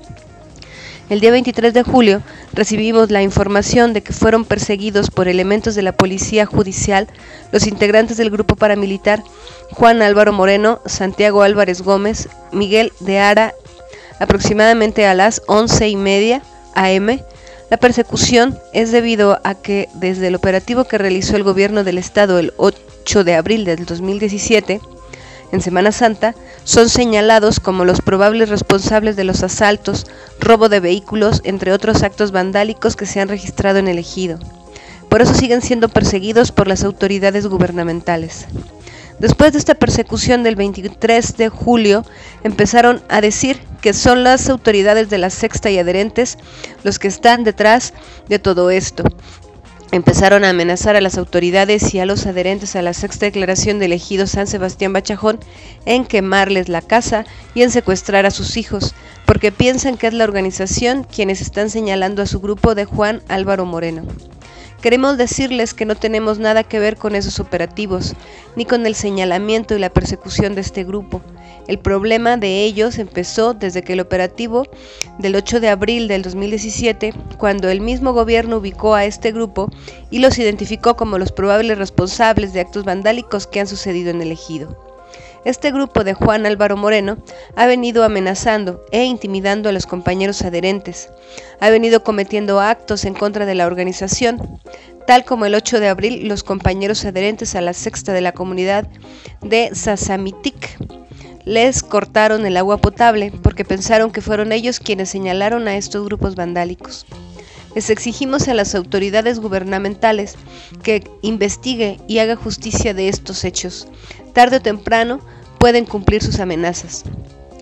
[SPEAKER 11] El día veintitrés de julio recibimos la información de que fueron perseguidos por elementos de la Policía Judicial los integrantes del grupo paramilitar Juan Álvaro Moreno, Santiago Álvarez Gómez, Miguel de Ara, aproximadamente a las once y media a eme. La persecución es debido a que desde el operativo que realizó el gobierno del estado el ocho de abril del dos mil diecisiete, en Semana Santa, son señalados como los probables responsables de los asaltos, robo de vehículos, entre otros actos vandálicos que se han registrado en el ejido. Por eso siguen siendo perseguidos por las autoridades gubernamentales. Después de esta persecución del veintitrés de julio, empezaron a decir que son las autoridades de la sexta y adherentes los que están detrás de todo esto. Empezaron a amenazar a las autoridades y a los adherentes a la sexta declaración del ejido San Sebastián Bachajón en quemarles la casa y en secuestrar a sus hijos, porque piensan que es la organización quienes están señalando a su grupo de Juan Álvaro Moreno. Queremos decirles que no tenemos nada que ver con esos operativos, ni con el señalamiento y la persecución de este grupo. El problema de ellos empezó desde que el operativo del ocho de abril del dos mil diecisiete, cuando el mismo gobierno ubicó a este grupo y los identificó como los probables responsables de actos vandálicos que han sucedido en el ejido. Este grupo de Juan Álvaro Moreno ha venido amenazando e intimidando a los compañeros adherentes, ha venido cometiendo actos en contra de la organización, tal como el ocho de abril los compañeros adherentes a la sexta de la comunidad de Sasamitic les cortaron el agua potable porque pensaron que fueron ellos quienes señalaron a estos grupos vandálicos. Les exigimos a las autoridades gubernamentales que investigue y haga justicia de estos hechos. Tarde o temprano pueden cumplir sus amenazas.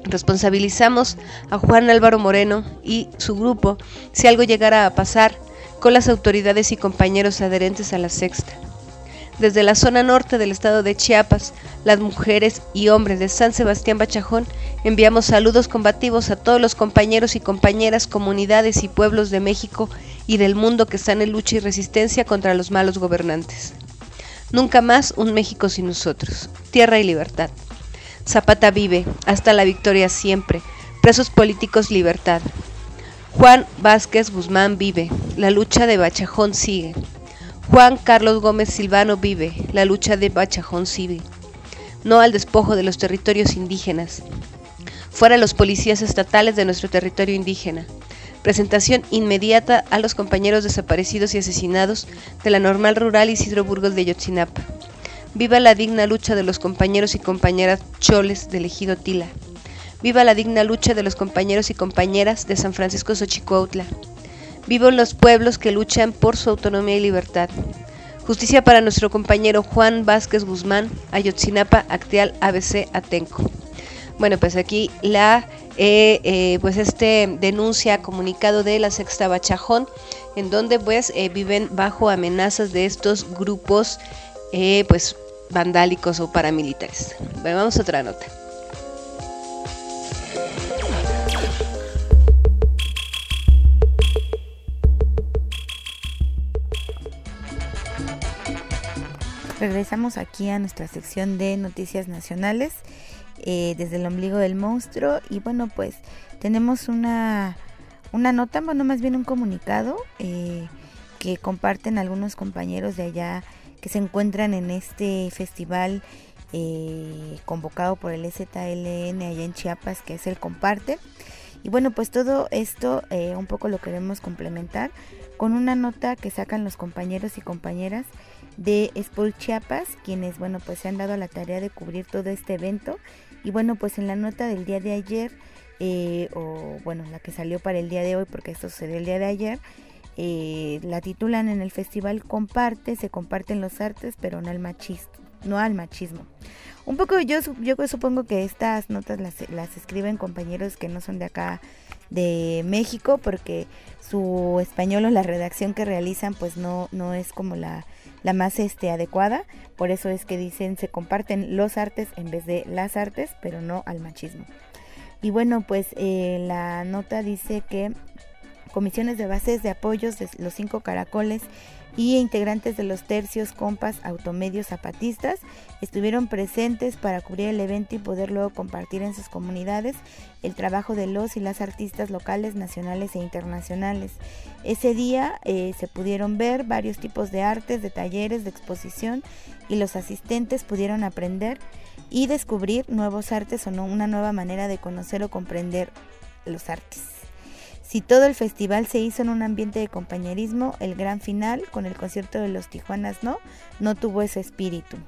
[SPEAKER 11] Responsabilizamos a Juan Álvaro Moreno y su grupo si algo llegara a pasar con las autoridades y compañeros adherentes a la Sexta. Desde la zona norte del estado de Chiapas, las mujeres y hombres de San Sebastián Bachajón enviamos saludos combativos a todos los compañeros y compañeras, comunidades y pueblos de México y del mundo que están en lucha y resistencia contra los malos gobernantes. Nunca más un México sin nosotros. Tierra y libertad. Zapata vive, hasta la victoria siempre. Presos políticos, libertad. Juan Vázquez Guzmán vive, la lucha de Bachajón sigue. Juan Carlos Gómez Silvano vive, la lucha de Bachajón sigue. No al despojo de los territorios indígenas. Fuera los policías estatales de nuestro territorio indígena. Presentación inmediata a los compañeros desaparecidos y asesinados de la Normal Rural Isidro Burgos de Ayotzinapa. Viva la digna lucha de los compañeros y compañeras choles del ejido Tila. Viva la digna lucha de los compañeros y compañeras de San Francisco Xochicuautla. Vivan los pueblos que luchan por su autonomía y libertad. Justicia para nuestro compañero Juan Vázquez Guzmán, Ayotzinapa, Acteal, A B C, Atenco. Bueno, pues aquí la eh, eh, pues este denuncia comunicado de la Sexta Bachajón, en donde pues eh, viven bajo amenazas de estos grupos eh, pues vandálicos o paramilitares. Bueno, vamos a otra nota.
[SPEAKER 8] Regresamos aquí a nuestra sección de noticias nacionales eh, desde el ombligo del monstruo. Y bueno, pues tenemos una, una nota, bueno, más bien un comunicado eh, que comparten algunos compañeros de allá que se encuentran en este festival eh, convocado por el E Z L N allá en Chiapas, que es el Comparte. Y bueno, pues todo esto eh, un poco lo queremos complementar con una nota que sacan los compañeros y compañeras de Sport Chiapas, quienes, bueno, pues se han dado a la tarea de cubrir todo este evento. Y bueno, pues en la nota del día de ayer, eh, o bueno, la que salió para el día de hoy, porque esto sucedió el día de ayer, eh, la titulan: en el festival Comparte, se comparten los artes, pero no al machismo. No al machismo. Un poco yo, yo supongo que estas notas las, las escriben compañeros que no son de acá de México, porque su español o la redacción que realizan pues no, no es como la, la más este, adecuada. Por eso es que dicen se comparten los artes en vez de las artes, pero no al machismo. Y bueno, pues eh, la nota dice que comisiones de bases de apoyos de los cinco caracoles y integrantes de los tercios, compas, automedios zapatistas estuvieron presentes para cubrir el evento y poder luego compartir en sus comunidades el trabajo de los y las artistas locales, nacionales e internacionales. Ese día eh, se pudieron ver varios tipos de artes, de talleres, de exposición, y los asistentes pudieron aprender y descubrir nuevos artes o no, una nueva manera de conocer o comprender los artes. Si todo el festival se hizo en un ambiente de compañerismo, el gran final, con el concierto de los Tijuanas No, no tuvo ese espíritu.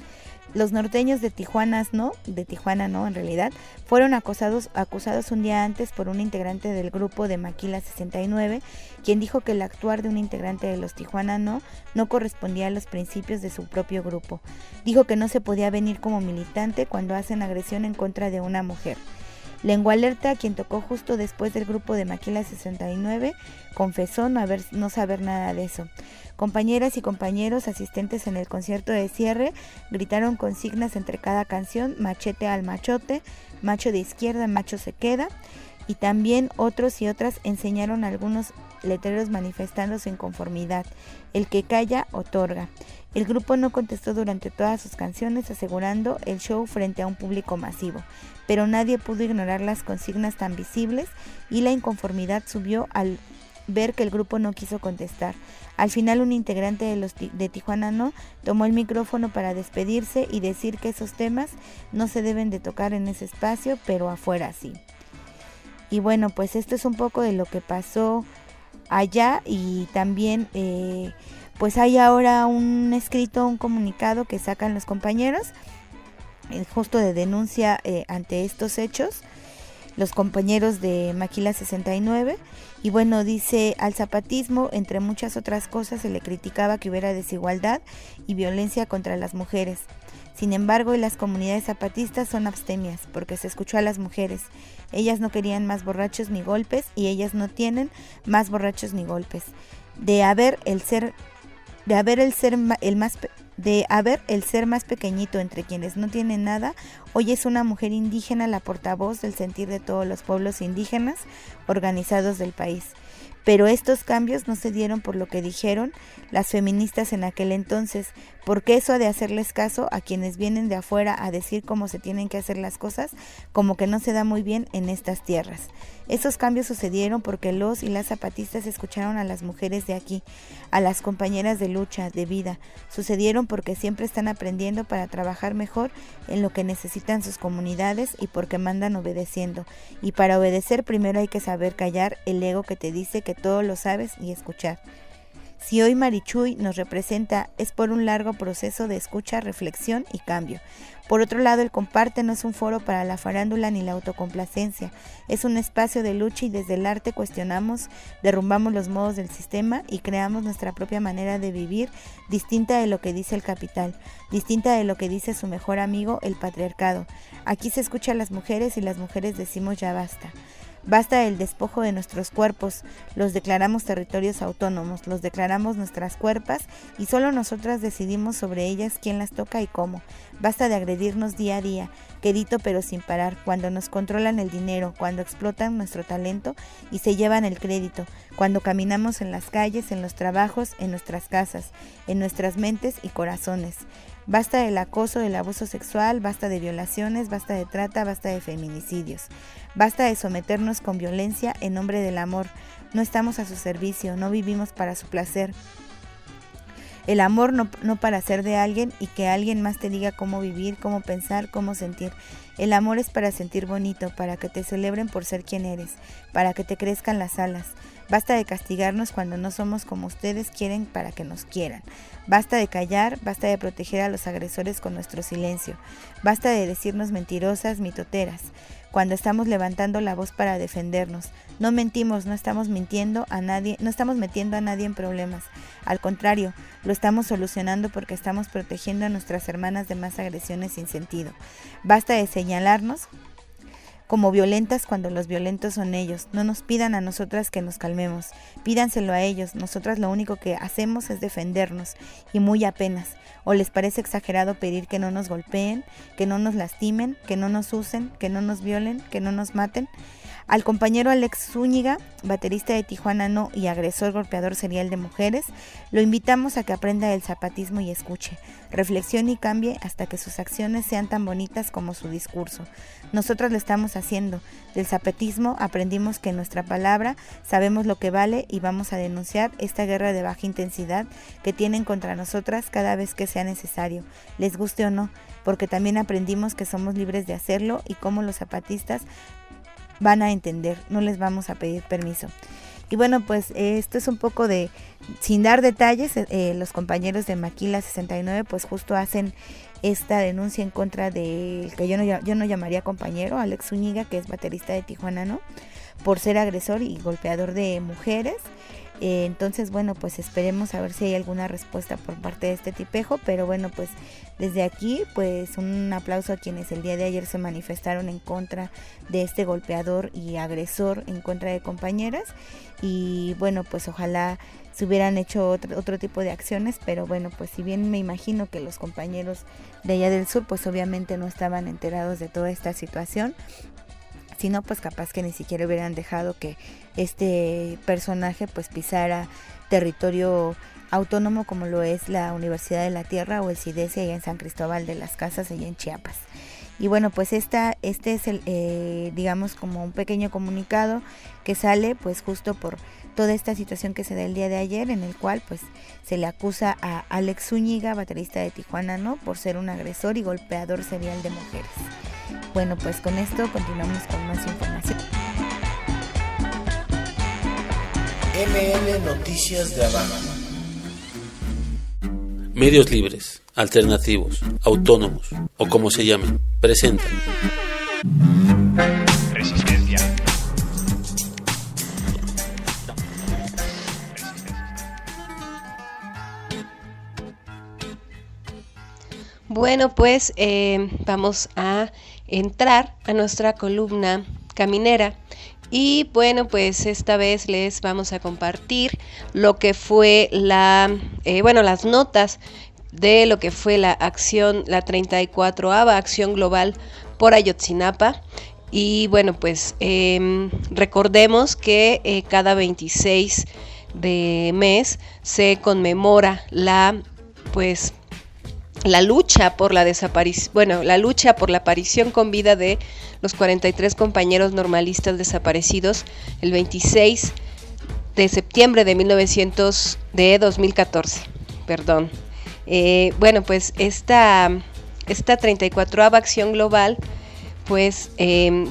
[SPEAKER 8] Los norteños de Tijuanas No, de Tijuana No en realidad, fueron acusados, acusados un día antes por un integrante del grupo de Maquila sesenta y nueve, quien dijo que el actuar de un integrante de los Tijuana No no correspondía a los principios de su propio grupo. Dijo que no se podía venir como militante cuando hacen agresión en contra de una mujer. Lengua Alerta, quien tocó justo después del grupo de Maquila sesenta y nueve, confesó no, haber, no saber nada de eso. Compañeras y compañeros asistentes en el concierto de cierre gritaron consignas entre cada canción: machete al machote, macho de izquierda, macho se queda. Y también otros y otras enseñaron algunos letreros manifestando su inconformidad: el que calla, otorga. El grupo no contestó durante todas sus canciones, asegurando el show frente a un público masivo, pero nadie pudo ignorar las consignas tan visibles y la inconformidad subió al ver que el grupo no quiso contestar. Al final, un integrante de los de Tijuana No tomó el micrófono para despedirse y decir que esos temas no se deben de tocar en ese espacio, pero afuera sí. Y bueno, pues esto es un poco de lo que pasó allá. Y también eh, pues hay ahora un escrito, un comunicado que sacan los compañeros eh, justo de denuncia eh, ante estos hechos, los compañeros de Maquila sesenta y nueve. Y bueno, dice: al zapatismo, entre muchas otras cosas, se le criticaba que hubiera desigualdad y violencia contra las mujeres. Sin embargo, las comunidades zapatistas son abstemias, porque se escuchó a las mujeres. Ellas no querían más borrachos ni golpes, y ellas no tienen más borrachos ni golpes. De haber el ser, de haber el ser el más de haber el ser más pequeñito entre quienes no tienen nada, hoy es una mujer indígena la portavoz del sentir de todos los pueblos indígenas organizados del país. Pero estos cambios no se dieron por lo que dijeron las feministas en aquel entonces, porque eso de hacerles caso a quienes vienen de afuera a decir cómo se tienen que hacer las cosas, como que no se da muy bien en estas tierras. Esos cambios sucedieron porque los y las zapatistas escucharon a las mujeres de aquí, a las compañeras de lucha, de vida. Sucedieron porque siempre están aprendiendo para trabajar mejor en lo que necesitan sus comunidades y porque mandan obedeciendo. Y para obedecer primero hay que saber callar el ego que te dice que todo lo sabes y escuchar. Si hoy Marichuy nos representa es por un largo proceso de escucha, reflexión y cambio. Por otro lado, el Comparte no es un foro para la farándula ni la autocomplacencia, es un espacio de lucha y desde el arte cuestionamos, derrumbamos los modos del sistema y creamos nuestra propia manera de vivir, distinta de lo que dice el capital, distinta de lo que dice su mejor amigo, el patriarcado. Aquí se escucha a las mujeres y las mujeres decimos ya basta. Basta el despojo de nuestros cuerpos, los declaramos territorios autónomos, los declaramos nuestras cuerpas y solo nosotras decidimos sobre ellas quién las toca y cómo. Basta de agredirnos día a día, quedito pero sin parar, cuando nos controlan el dinero, cuando explotan nuestro talento y se llevan el crédito, cuando caminamos en las calles, en los trabajos, en nuestras casas, en nuestras mentes y corazones. Basta del acoso, del abuso sexual, basta de violaciones, basta de trata, basta de feminicidios. Basta de someternos con violencia en nombre del amor. No estamos a su servicio, no vivimos para su placer. El amor no, no para ser de alguien y que alguien más te diga cómo vivir, cómo pensar, cómo sentir. El amor es para sentir bonito, para que te celebren por ser quien eres, para que te crezcan las alas. Basta de castigarnos cuando no somos como ustedes quieren para que nos quieran. Basta de callar, basta de proteger a los agresores con nuestro silencio. Basta de decirnos mentirosas, mitoteras, cuando estamos levantando la voz para defendernos. No mentimos, no estamos mintiendo a nadie, no estamos metiendo a nadie en problemas. Al contrario, lo estamos solucionando porque estamos protegiendo a nuestras hermanas de más agresiones sin sentido. Basta de señalarnos como violentas cuando los violentos son ellos. No nos pidan a nosotras que nos calmemos, pídanselo a ellos. Nosotras lo único que hacemos es defendernos, y muy apenas. ¿O les parece exagerado pedir que no nos golpeen, que no nos lastimen, que no nos usen, que no nos violen, que no nos maten? Al compañero Alex Zúñiga, baterista de Tijuana No y agresor golpeador serial de mujeres, lo invitamos a que aprenda el zapatismo y escuche, reflexione y cambie hasta que sus acciones sean tan bonitas como su discurso. Nosotros lo estamos haciendo. Del zapatismo aprendimos que nuestra palabra sabemos lo que vale y vamos a denunciar esta guerra de baja intensidad que tienen contra nosotras cada vez que sea necesario, les guste o no, porque también aprendimos que somos libres de hacerlo y como los zapatistas van a entender, no les vamos a pedir permiso. Y bueno, pues eh, esto es un poco de, sin dar detalles, eh, los compañeros de Maquila sesenta y nueve pues justo hacen esta denuncia en contra del que yo no, yo no llamaría compañero, Alex Zúñiga, que es baterista de Tijuana No, por ser agresor y golpeador de mujeres. Eh, entonces, bueno, pues esperemos a ver si hay alguna respuesta por parte de este tipejo, pero bueno, pues desde aquí, pues un aplauso a quienes el día de ayer se manifestaron en contra de este golpeador y agresor en contra de compañeras, y bueno, pues ojalá se hubieran hecho otro, otro tipo de acciones, pero bueno, pues si bien me imagino que los compañeros de allá del sur, pues obviamente no estaban enterados de toda esta situación, si no, pues capaz que ni siquiera hubieran dejado que este personaje pues pisara territorio autónomo como lo es la Universidad de la Tierra o el CIDESE allá en San Cristóbal de las Casas, allá en Chiapas. Y bueno, pues esta, este es el, eh, digamos, como un pequeño comunicado que sale pues justo por toda esta situación que se da el día de ayer, en el cual pues se le acusa a Alex Zúñiga, baterista de Tijuana No, por ser un agresor y golpeador serial de mujeres. Bueno, pues con esto continuamos con más información.
[SPEAKER 3] M L Noticias de Abajo.
[SPEAKER 6] Medios libres, alternativos, autónomos o como se llamen, presentan
[SPEAKER 10] Resistencia.
[SPEAKER 11] Bueno, pues eh, vamos a entrar a nuestra columna caminera. Y bueno, pues esta vez les vamos a compartir lo que fue la, eh, bueno, las notas de lo que fue la acción, la treinta y cuatroava Acción Global por Ayotzinapa. Y bueno, pues eh, recordemos que eh, cada veintiséis de mes se conmemora la, pues, la lucha por la desaparición, bueno, la lucha por la aparición con vida de los cuarenta y tres compañeros normalistas desaparecidos el veintiséis de septiembre de mil novecientos de dos mil catorce, perdón. Eh, bueno, pues esta esta treinta y cuatroava Acción Global, pues eh,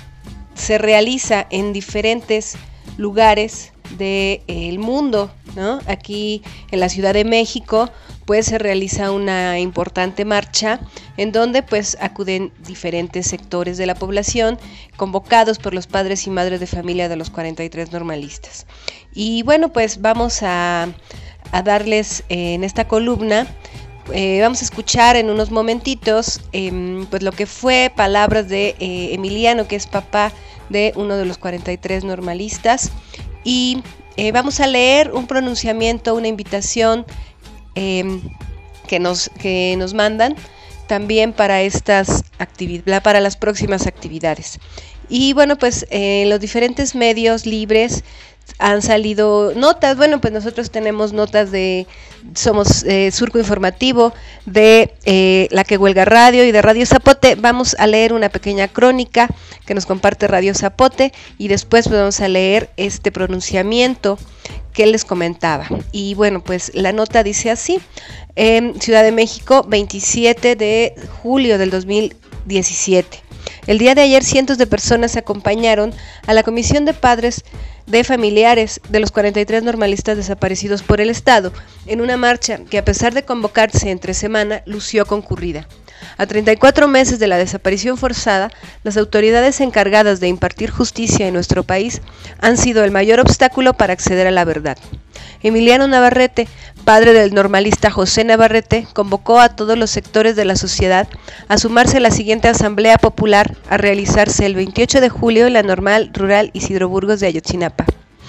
[SPEAKER 11] se realiza en diferentes lugares del eh, mundo, ¿no? Aquí en la Ciudad de México pues se realiza una importante marcha en donde pues acuden diferentes sectores de la población convocados por los padres y madres de familia de los cuarenta y tres normalistas. Y bueno, pues vamos a, a darles eh, en esta columna, eh, vamos a escuchar en unos momentitos eh, pues lo que fue palabras de eh, Emiliano, que es papá de uno de los cuarenta y tres normalistas, y eh, vamos a leer un pronunciamiento, una invitación Eh, que nos que nos mandan también para estas actividades, para las próximas actividades. Y bueno, pues eh, en los diferentes medios libres han salido notas. Bueno, pues nosotros tenemos notas de, somos eh, Surco Informativo, de eh, La Que Huelga Radio y de Radio Zapote. Vamos a leer una pequeña crónica que nos comparte Radio Zapote y después pues, vamos a leer este pronunciamiento que les comentaba. Y bueno, pues la nota dice así: en Ciudad de México, veintisiete de julio del dos mil diecisiete. El día de ayer cientos de personas acompañaron a la Comisión de Padres de Familiares de los cuarenta y tres normalistas desaparecidos por el Estado en una marcha que, a pesar de convocarse entre semana, lució concurrida. A treinta y cuatro meses de la desaparición forzada, las autoridades encargadas de impartir justicia en nuestro país han sido el mayor obstáculo para acceder a la verdad. Emiliano Navarrete, padre del normalista José Navarrete, convocó a todos los sectores de la sociedad a sumarse a la siguiente asamblea popular a realizarse el veintiocho de julio en la Normal Rural Isidro Burgos de Ayotzinapa.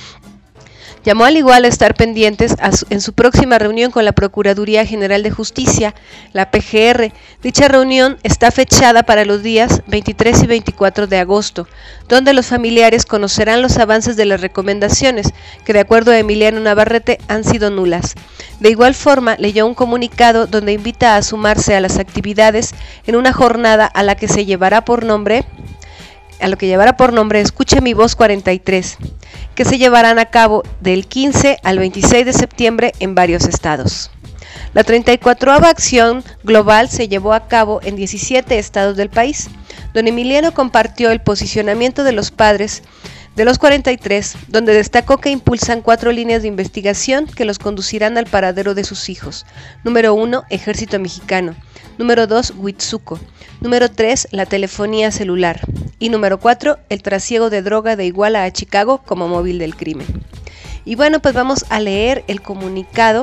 [SPEAKER 11] Llamó al igual a estar pendientes a su, en su próxima reunión con la Procuraduría General de Justicia, la P G R. Dicha reunión está fechada para los días veintitrés y veinticuatro de agosto, donde los familiares conocerán los avances de las recomendaciones, que de acuerdo a Emiliano Navarrete han sido nulas. De igual forma, leyó un comunicado donde invita a sumarse a las actividades en una jornada a la que se llevará por nombre... a lo que llevará por nombre Escuche mi voz cuarenta y tres, que se llevarán a cabo del quince al veintiséis de septiembre en varios estados. La treinta y cuatroava Acción Global se llevó a cabo en diecisiete estados del país. Don Emiliano compartió el posicionamiento de los padres de los cuarenta y tres, donde destacó que impulsan cuatro líneas de investigación que los conducirán al paradero de sus hijos. Número uno, Ejército Mexicano. Número dos, Huitzuco. Número tres, la telefonía celular. Y número cuatro, el trasiego de droga de Iguala a Chicago como móvil del crimen. Y bueno, pues vamos a leer el comunicado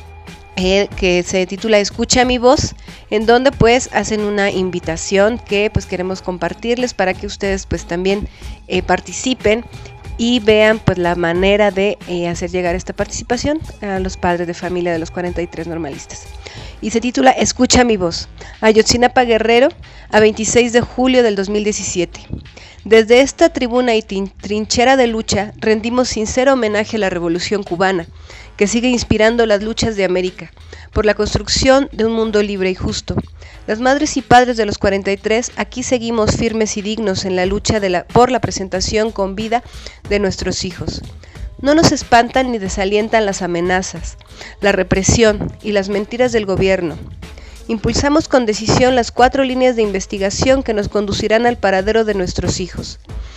[SPEAKER 11] eh, que se titula Escucha mi voz, en donde pues hacen una invitación que pues queremos compartirles para que ustedes pues también eh, participen y vean pues la manera de eh, hacer llegar esta participación a los padres de familia de los cuarenta y tres normalistas. Y se titula Escucha mi voz. Ayotzinapa, Guerrero, a veintiséis de julio del dos mil diecisiete. Desde esta tribuna y trinchera de lucha rendimos sincero homenaje a la Revolución Cubana, que sigue inspirando las luchas de América por la construcción de un mundo libre y justo. Las madres y padres de los cuarenta y tres aquí seguimos firmes y dignos en la lucha de la, por la presentación con vida de nuestros hijos. No nos espantan ni desalientan las amenazas, la represión y las mentiras del gobierno. Impulsamos con decisión las cuatro líneas de investigación que nos conducirán al paradero de nuestros hijos.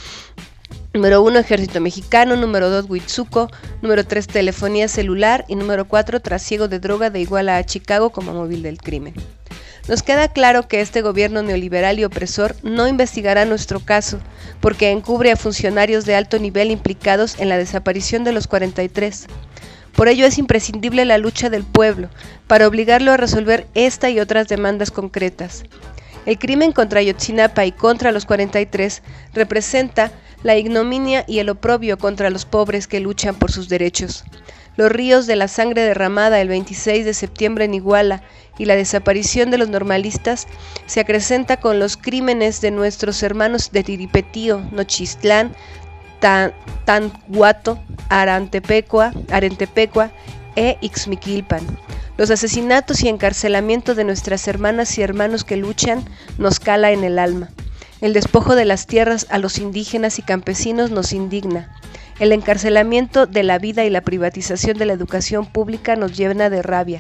[SPEAKER 11] Número uno, Ejército Mexicano. Número dos, Huitzuco. Número tres, telefonía celular. Y número cuatro, trasiego de droga de Iguala a Chicago como móvil del crimen. Nos queda claro que este gobierno neoliberal y opresor no investigará nuestro caso, porque encubre a funcionarios de alto nivel implicados en la desaparición de los cuarenta y tres. Por ello es imprescindible la lucha del pueblo, para obligarlo a resolver esta y otras demandas concretas. El crimen contra Ayotzinapa y contra los cuarenta y tres representa la ignominia y el oprobio contra los pobres que luchan por sus derechos. Los ríos de la sangre derramada el veintiséis de septiembre en Iguala y la desaparición de los normalistas se acrecenta con los crímenes de nuestros hermanos de Tiripetío, Nochistlán, Tanhuato, Arantepecua, Arentepecua e Ixmiquilpan. Los asesinatos y encarcelamiento de nuestras hermanas y hermanos que luchan nos cala en el alma. El despojo de las tierras a los indígenas y campesinos nos indigna. El encarcelamiento de la vida y la privatización de la educación pública nos llena de rabia.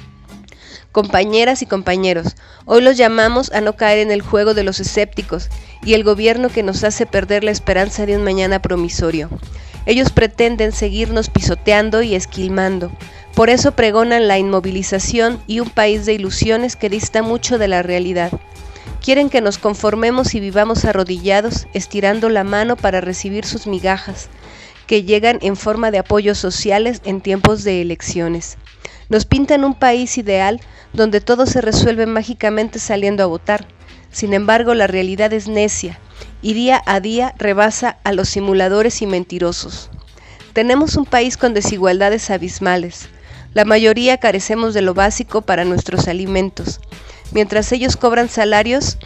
[SPEAKER 11] Compañeras y compañeros, hoy los llamamos a no caer en el juego de los escépticos y el gobierno que nos hace perder la esperanza de un mañana promisorio. Ellos pretenden seguirnos pisoteando y esquilmando. Por eso pregonan la inmovilización y un país de ilusiones que dista mucho de la realidad. Quieren que nos conformemos y vivamos arrodillados, estirando la mano para recibir sus migajas, que llegan en forma de apoyos sociales en tiempos de elecciones. Nos pintan un país ideal donde todo se resuelve mágicamente saliendo a votar. Sin embargo, la realidad es necia y día a día rebasa a los simuladores y mentirosos. Tenemos un país con desigualdades abismales. La mayoría carecemos de lo básico para nuestros alimentos, mientras ellos cobran salarios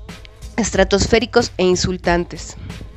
[SPEAKER 11] estratosféricos e insultantes.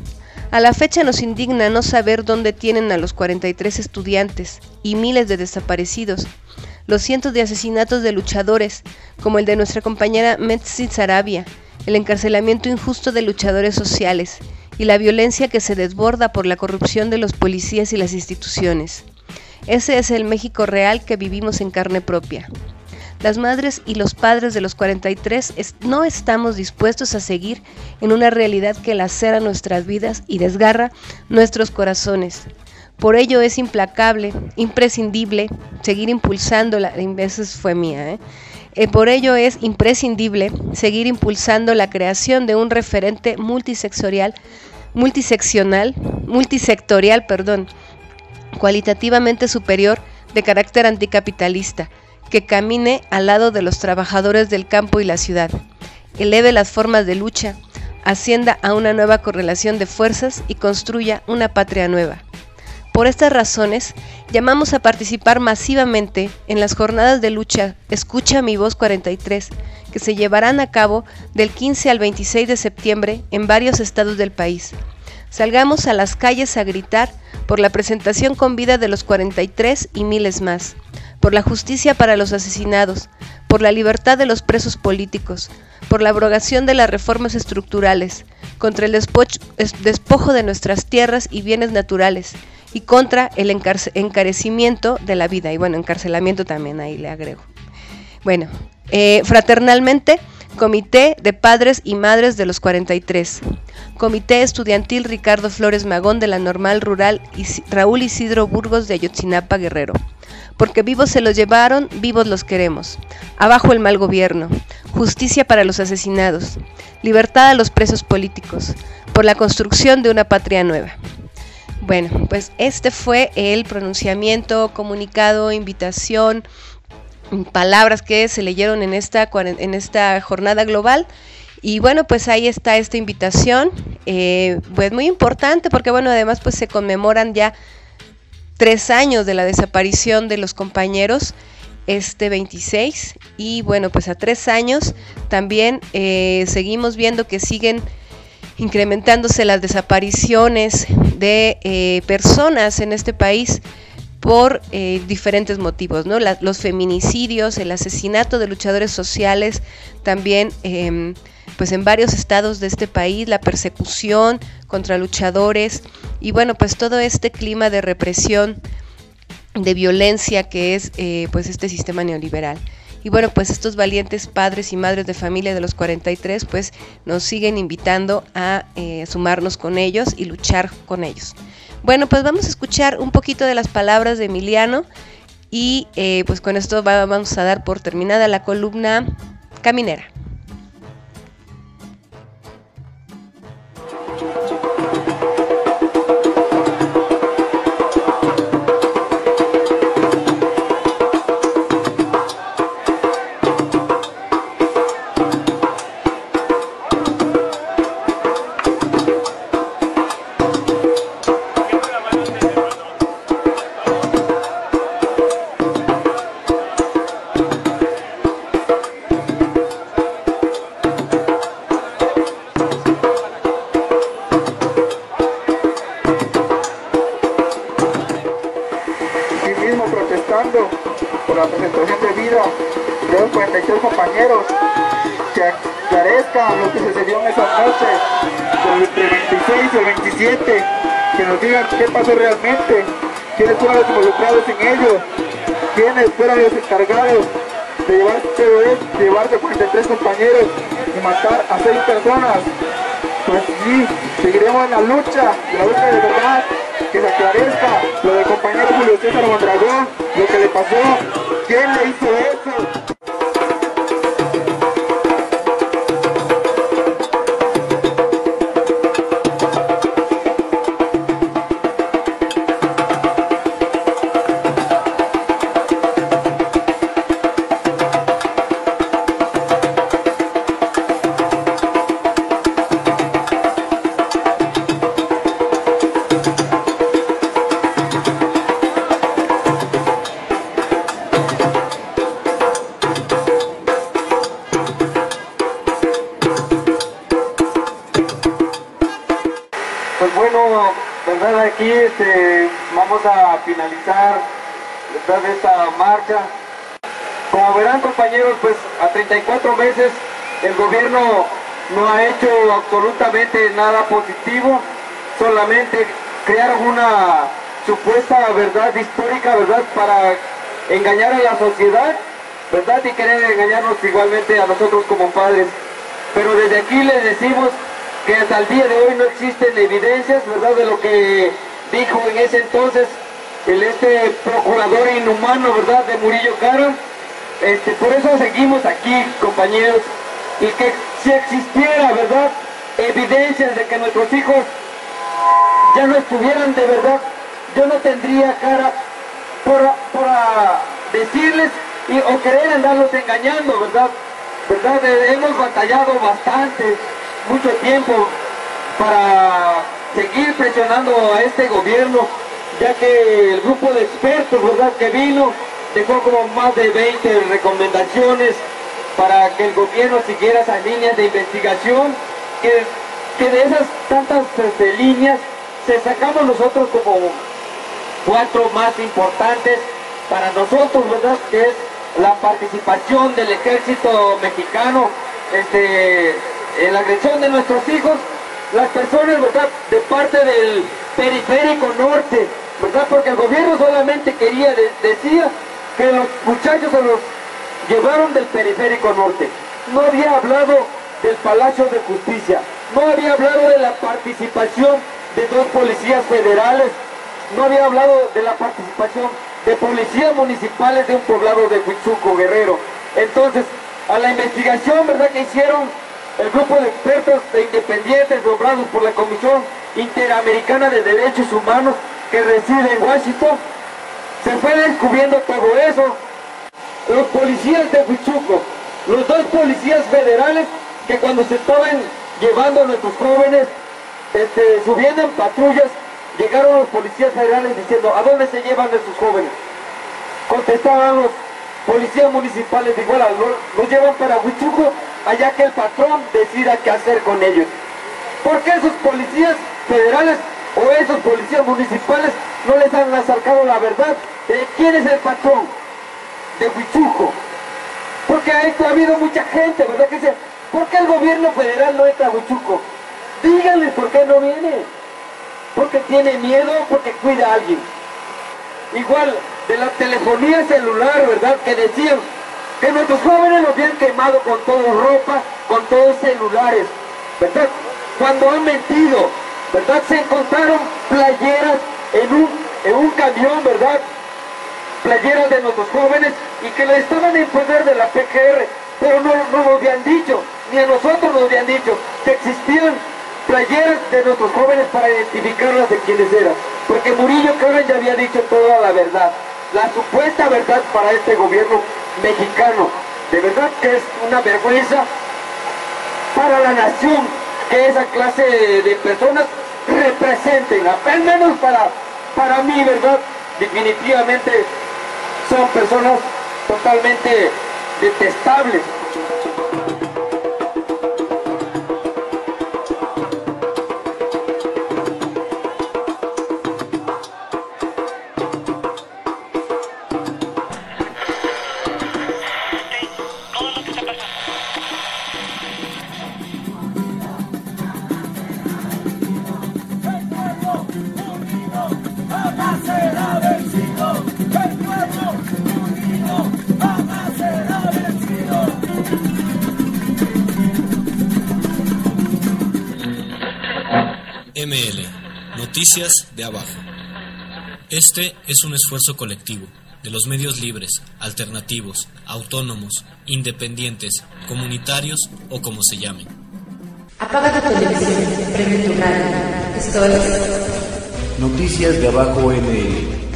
[SPEAKER 11] A la fecha nos indigna no saber dónde tienen a los cuarenta y tres estudiantes y miles de desaparecidos, los cientos de asesinatos de luchadores, como el de nuestra compañera Metzi Sarabia, el encarcelamiento injusto de luchadores sociales y la violencia que se desborda por la corrupción de los policías y las instituciones. Ese es el México real que vivimos en carne propia. Las madres y los padres de los cuarenta y tres es, no estamos dispuestos a seguir en una realidad que lacera nuestras vidas y desgarra nuestros corazones. Por ello es implacable, imprescindible, seguir impulsando, la, esa fue mía, ¿eh? Eh, por ello es imprescindible seguir impulsando la creación de un referente multisectorial, multiseccional, multisectorial, perdón, cualitativamente superior de carácter anticapitalista, que camine al lado de los trabajadores del campo y la ciudad, eleve las formas de lucha, ascienda a una nueva correlación de fuerzas y construya una patria nueva. Por estas razones, llamamos a participar masivamente en las jornadas de lucha Escucha mi voz cuarenta y tres, que se llevarán a cabo del quince al veintiséis de septiembre en varios estados del país. Salgamos a las calles a gritar por la presentación con vida de los cuarenta y tres y miles más, por la justicia para los asesinados, por la libertad de los presos políticos, por la abrogación de las reformas estructurales, contra el despojo, despojo de nuestras tierras y bienes naturales, y contra el encarce- encarecimiento de la vida, y bueno, encarcelamiento también, ahí le agrego. Bueno, eh, fraternalmente, Comité de Padres y Madres de los cuarenta y tres, Comité Estudiantil Ricardo Flores Magón de la Normal Rural y Raúl Isidro Burgos de Ayotzinapa, Guerrero. Porque vivos se los llevaron, vivos los queremos. Abajo el mal gobierno. Justicia para los asesinados. Libertad a los presos políticos. Por la construcción de una patria nueva. Bueno, pues este fue el pronunciamiento, comunicado, invitación, palabras que se leyeron en esta, en esta jornada global. Y bueno, pues ahí está esta invitación, eh, pues muy importante porque bueno, además pues se conmemoran ya tres años de la desaparición de los compañeros, este veintiséis, y bueno, pues a tres años también eh, seguimos viendo que siguen incrementándose las desapariciones de eh, personas en este país por eh, diferentes motivos, ¿no? La, los feminicidios, el asesinato de luchadores sociales, también eh, pues en varios estados de este país, la persecución contra luchadores y bueno, pues todo este clima de represión, de violencia que es eh, pues este sistema neoliberal. Y bueno, pues estos valientes padres y madres de familia de los cuarenta y tres pues nos siguen invitando a eh, sumarnos con ellos y luchar con ellos. Bueno, pues vamos a escuchar un poquito de las palabras de Emiliano y eh, pues con esto va, vamos a dar por terminada la columna caminera.
[SPEAKER 12] compañeros, que aclarezca lo que sucedió en esa noche, entre el veintiséis y el veintisiete, que nos digan qué pasó realmente, quiénes fueron los involucrados en ello, quiénes fueron los encargados de llevar todo esto, de llevarse cuarenta y tres compañeros y matar a seis personas. Pues sí, seguiremos en la lucha, en la lucha de verdad, que se aclarezca lo del compañero Julio César Mondragón, lo que le pasó, quién le hizo eso. Aquí este, vamos a finalizar de esta marcha. Como verán, compañeros, pues a treinta y cuatro meses el gobierno no ha hecho absolutamente nada positivo, solamente crearon una supuesta verdad histórica, verdad, para engañar a la sociedad, verdad, y querer engañarnos igualmente a nosotros como padres. Pero desde aquí les decimos que hasta el día de hoy no existen evidencias, ¿verdad?, de lo que dijo en ese entonces el este procurador inhumano, ¿verdad?, de Murillo Karam. Este, por eso seguimos aquí, compañeros, y que si existiera, ¿verdad?, evidencias de que nuestros hijos ya no estuvieran de verdad, yo no tendría cara por, por a decirles y, o querer andarlos engañando, ¿verdad? ¿Verdad? Eh, hemos batallado bastante, mucho tiempo para seguir presionando a este gobierno, ya que el grupo de expertos, ¿verdad?, que vino dejó como más de veinte recomendaciones para que el gobierno siguiera esas líneas de investigación, que, que de esas tantas este, líneas se sacamos nosotros como cuatro más importantes para nosotros, ¿verdad?, que es la participación del ejército mexicano este, en la agresión de nuestros hijos, las personas, ¿verdad?, de parte del periférico norte, ¿verdad?, porque el gobierno solamente quería, de, decía que los muchachos se los llevaron del periférico norte, no había hablado del Palacio de Justicia, no había hablado de la participación de dos policías federales, no había hablado de la participación de policías municipales de un poblado de Huichuco, Guerrero. Entonces, a la investigación, ¿verdad?, que hicieron el grupo de expertos e independientes nombrados por la Comisión Interamericana de Derechos Humanos que reside en Washington, se fue descubriendo todo eso. Los policías de Huichuco, los dos policías federales que cuando se estaban llevando a nuestros jóvenes, este, subiendo en patrullas, llegaron los policías federales diciendo, ¿a dónde se llevan esos jóvenes? Contestaban los policías municipales, igual, los, los llevan para Huichuco, allá que el patrón decida qué hacer con ellos. ¿Por qué esos policías federales o esos policías municipales no les han acercado la verdad de quién es el patrón de Huichuco? Porque ha, ha habido mucha gente, ¿verdad?, que dice, ¿por qué el gobierno federal no entra a Huichuco? Díganles por qué no viene. Porque tiene miedo, porque cuida a alguien. Igual, de la telefonía celular, ¿verdad?, que decían que nuestros jóvenes los habían quemado con todo ropa, con todos celulares, ¿verdad? Cuando han mentido, ¿verdad? Se encontraron playeras en un, en un camión, ¿verdad? Playeras de nuestros jóvenes y que le estaban en poder de la P G R, pero no, no nos habían dicho, ni a nosotros nos habían dicho que existían playeras de nuestros jóvenes para identificarlas de quiénes eran, porque Murillo Karam ya había dicho toda la verdad, la supuesta verdad para este gobierno mexicano. De verdad que es una vergüenza para la nación que esa clase de, de personas representen, al menos para, para mí, ¿verdad? Definitivamente son personas totalmente detestables.
[SPEAKER 10] Todo lo que está pasando
[SPEAKER 1] M L, Noticias de Abajo. Este es un esfuerzo colectivo de los medios libres, alternativos, autónomos, independientes, comunitarios o como se llamen.
[SPEAKER 2] Apaga tu televisión, prende tu radio. Esto es
[SPEAKER 3] Noticias de Abajo M L.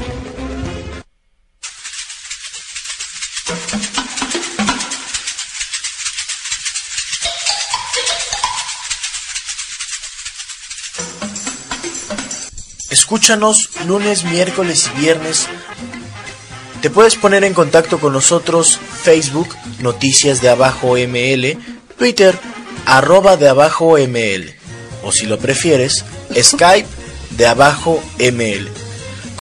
[SPEAKER 3] Escúchanos lunes, miércoles y viernes. Te puedes poner en contacto con nosotros Facebook, Noticias de Abajo M L, Twitter, arroba de Abajo M L, o si lo prefieres, Skype de Abajo M L.